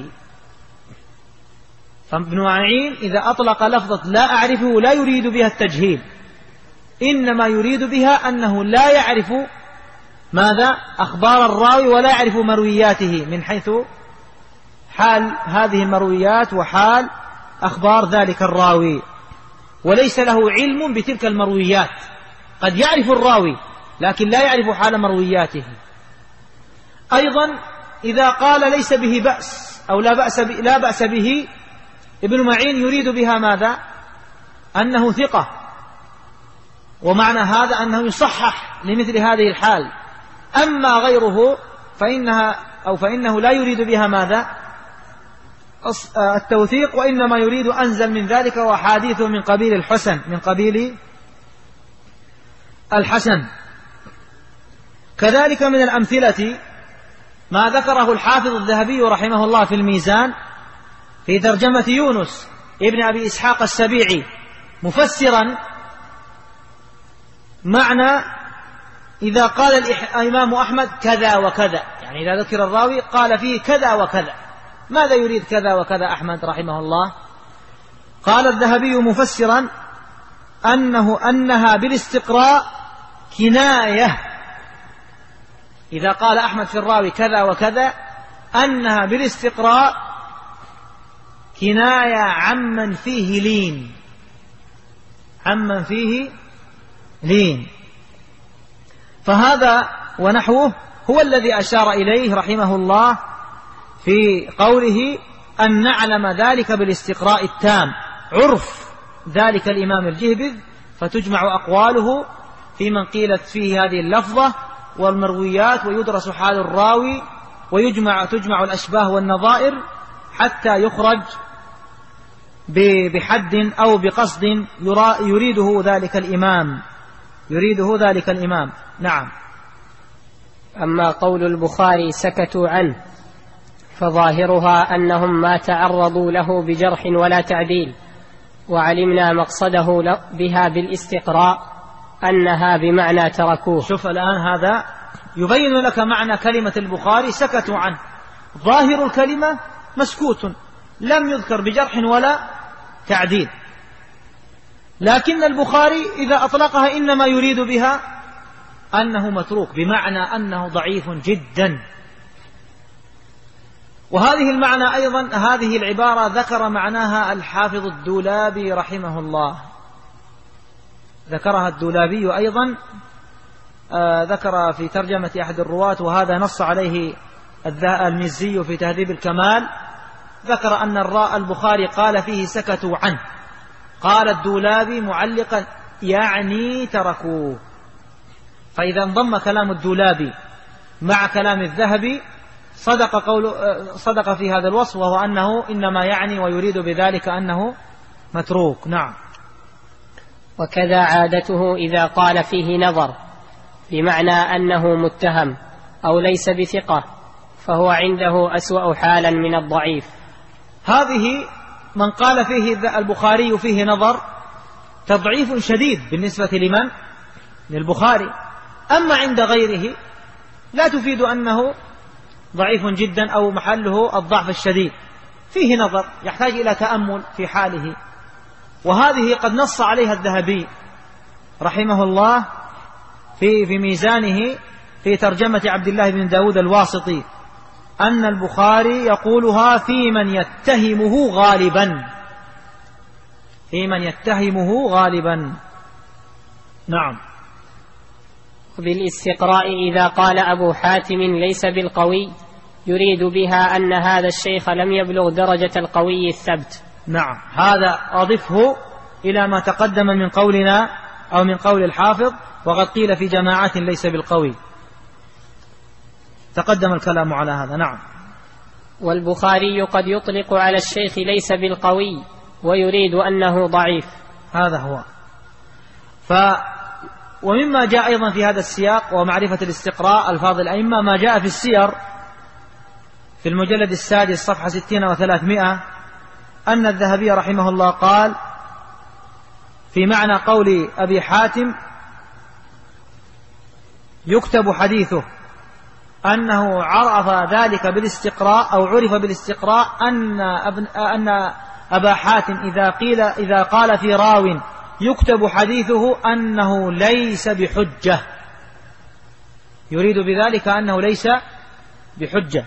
فابن معين إذا أطلق لفظة لا أعرفه لا يريد بها التجهيل، إنما يريد بها أنه لا يعرف ماذا؟ أخبار الراوي ولا يعرف مروياته من حيث حال هذه المرويات وحال أخبار ذلك الراوي، وليس له علم بتلك المرويات. قد يعرف الراوي لكن لا يعرف حال مروياته. أيضا إذا قال ليس به بأس أو لا بأس به، ابن معين يريد بها ماذا؟ أنه ثقة، ومعنى هذا أنه يصحح لمثل هذه الحال. أما غيره فإنه لا يريد بها ماذا؟ التوثيق، وإنما يريد أنزل من ذلك وأحاديثه من قبيل الحسن، من قبيل الحسن. كذلك من الأمثلة ما ذكره الحافظ الذهبي رحمه الله في الميزان في ترجمة يونس ابن أبي إسحاق السبيعي مفسرا معنى إذا قال الإمام أحمد كذا وكذا، يعني إذا ذكر الراوي قال فيه كذا وكذا، ماذا يريد كذا وكذا أحمد رحمه الله؟ قال الذهبي مفسرا أنها بالاستقراء كناية. إذا قال أحمد في الراوي كذا وكذا أنها بالاستقراء كناية عمن فيه لين، عمن فيه لين. فهذا ونحوه هو الذي أشار إليه رحمه الله في قوله أن نعلم ذلك بالاستقراء التام، عرف ذلك الإمام الجهبذ، فتجمع أقواله في من قيلت فيه هذه اللفظة والمرويات، ويدرس حال الراوي، تجمع الأشباه والنظائر حتى يخرج بحد أو بقصد يريده ذلك الإمام. نعم. أما قول البخاري سكتوا عنه فظاهرها أنهم ما تعرضوا له بجرح ولا تعديل، وعلمنا مقصده بها بالاستقراء أنها بمعنى تركوه. شوف الآن هذا يبين لك معنى كلمة البخاري سكتوا عنه. ظاهر الكلمة مسكوت، لم يذكر بجرح ولا تعديل، لكن البخاري إذا أطلقها إنما يريد بها أنه متروك، بمعنى أنه ضعيف جدا. وهذه المعنى أيضا، هذه العبارة ذكر معناها الحافظ الدولابي رحمه الله، ذكرها الدولابي أيضا، ذكر في ترجمة أحد الرواة، وهذا نص عليه المزي في تهذيب الكمال، ذكر أن البخاري قال فيه سكتوا عنه، قال الدولابي معلقا يعني تركوه. فإذا انضم كلام الدولابي مع كلام الذهبي صدق في هذا الوصف، وهو أنه إنما يعني ويريد بذلك أنه متروك. نعم. وكذا عادته إذا قال فيه نظر بمعنى أنه متهم أو ليس بثقة فهو عنده أسوأ حالا من الضعيف. هذه من قال فيه البخاري فيه نظر تضعيف شديد بالنسبة لمن؟ للبخاري. أما عند غيره لا تفيد أنه ضعيف جدا أو محله الضعف الشديد، فيه نظر يحتاج إلى تأمل في حاله. وهذه قد نص عليها الذهبي رحمه الله في ميزانه في ترجمة عبد الله بن داود الواسطي، أن البخاري يقولها في من يتهمه غالبا. نعم. بالاستقراء إذا قال أبو حاتم ليس بالقوي يريد بها أن هذا الشيخ لم يبلغ درجة القوي الثبت. نعم، هذا أضفه إلى ما تقدم من قولنا أو من قول الحافظ، وقد قيل في جماعة ليس بالقوي. تقدم الكلام على هذا. نعم. والبخاري قد يطلق على الشيخ ليس بالقوي ويريد أنه ضعيف. هذا هو. ومما جاء أيضا في هذا السياق ومعرفة الاستقراء ألفاظ الأئمة ما جاء في السير في المجلد السادس صفحة 60 و300 أن الذهبي رحمه الله قال في معنى قول أبي حاتم يكتب حديثه أنه عرف ذلك بالاستقراء أو عرف بالاستقراء أن أبا حاتم إذا قال في راو يكتب حديثه أنه ليس بحجة، يريد بذلك أنه ليس بحجة.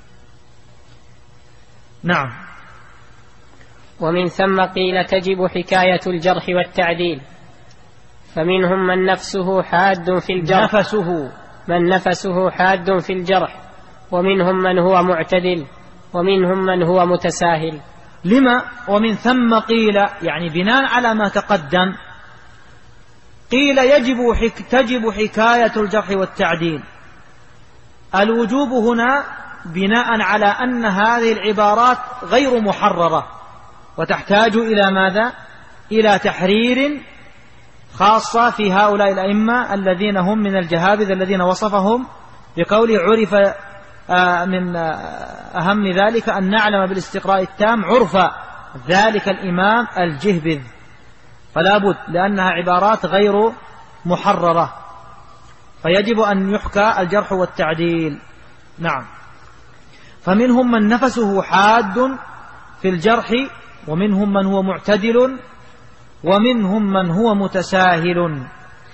نعم. ومن ثم قيل تجب حكاية الجرح والتعديل، فمنهم من نفسه حاد في الجرح نفسه حاد في الجرح، ومنهم من هو معتدل، ومنهم من هو متساهل. لما ومن ثم قيل يعني بناء على ما تقدم قيل تجب حكاية الجرح والتعديل. الوجوب هنا بناء على أن هذه العبارات غير محررة وتحتاج إلى ماذا؟ إلى تحرير خاصة في هؤلاء الأئمة الذين هم من الجهابذة الذين وصفهم بقوله عرف من أهم ذلك أن نعلم بالاستقراء التام عرف ذلك الإمام الجهبذ، فلا بد لأنها عبارات غير محررة، فيجب أن يحكى الجرح والتعديل. نعم. فمنهم من نفسه حاد في الجرح، ومنهم من هو معتدل، ومنهم من هو متساهل.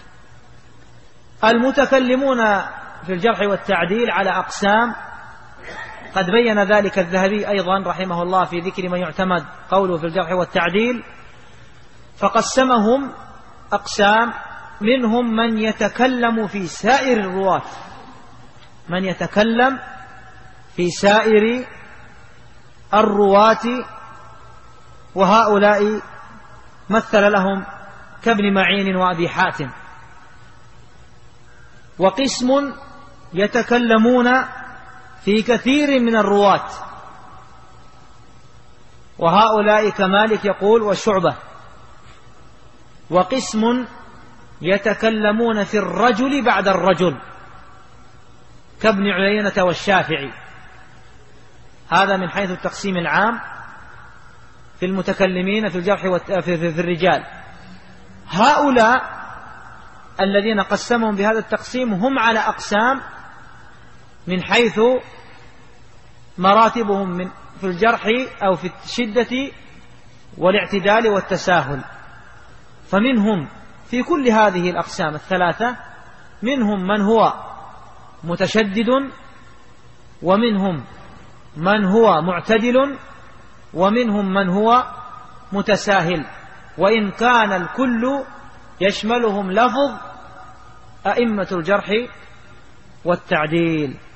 المتكلمون في الجرح والتعديل على أقسام، قد بين ذلك الذهبي أيضا رحمه الله في ذكر من يعتمد قوله في الجرح والتعديل، فقسمهم أقسام. منهم من يتكلم في سائر الرواة، من يتكلم في سائر الرواة، وهؤلاء مثل لهم كابن معين وأبي حاتم. وقسم يتكلمون في كثير من الرواة، وهؤلاء كمالك يقول والشعبة. وقسم يتكلمون في الرجل بعد الرجل كابن عيينة والشافعي. هذا من حيث التقسيم العام في المتكلمين في الجرح في الرجال. هؤلاء الذين قسمهم بهذا التقسيم هم على أقسام من حيث مراتبهم في الجرح أو في الشدة والاعتدال والتساهل. فمنهم في كل هذه الأقسام الثلاثة منهم من هو متشدد، ومنهم من هو معتدل، ومنهم من هو متساهل، وإن كان الكل يشملهم لفظ أئمة الجرح والتعديل.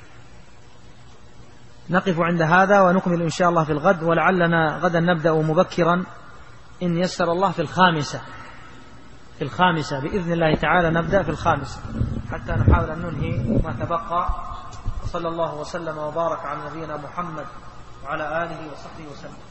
نقف عند هذا ونكمل إن شاء الله في الغد، ولعلنا غدا نبدأ مبكرا إن يسر الله في الخامسة بإذن الله تعالى. نبدأ في الخامسة حتى نحاول أن ننهي ما تبقى. صلى الله وسلم وبارك على نبينا محمد وعلى آله وصحبه وسلم.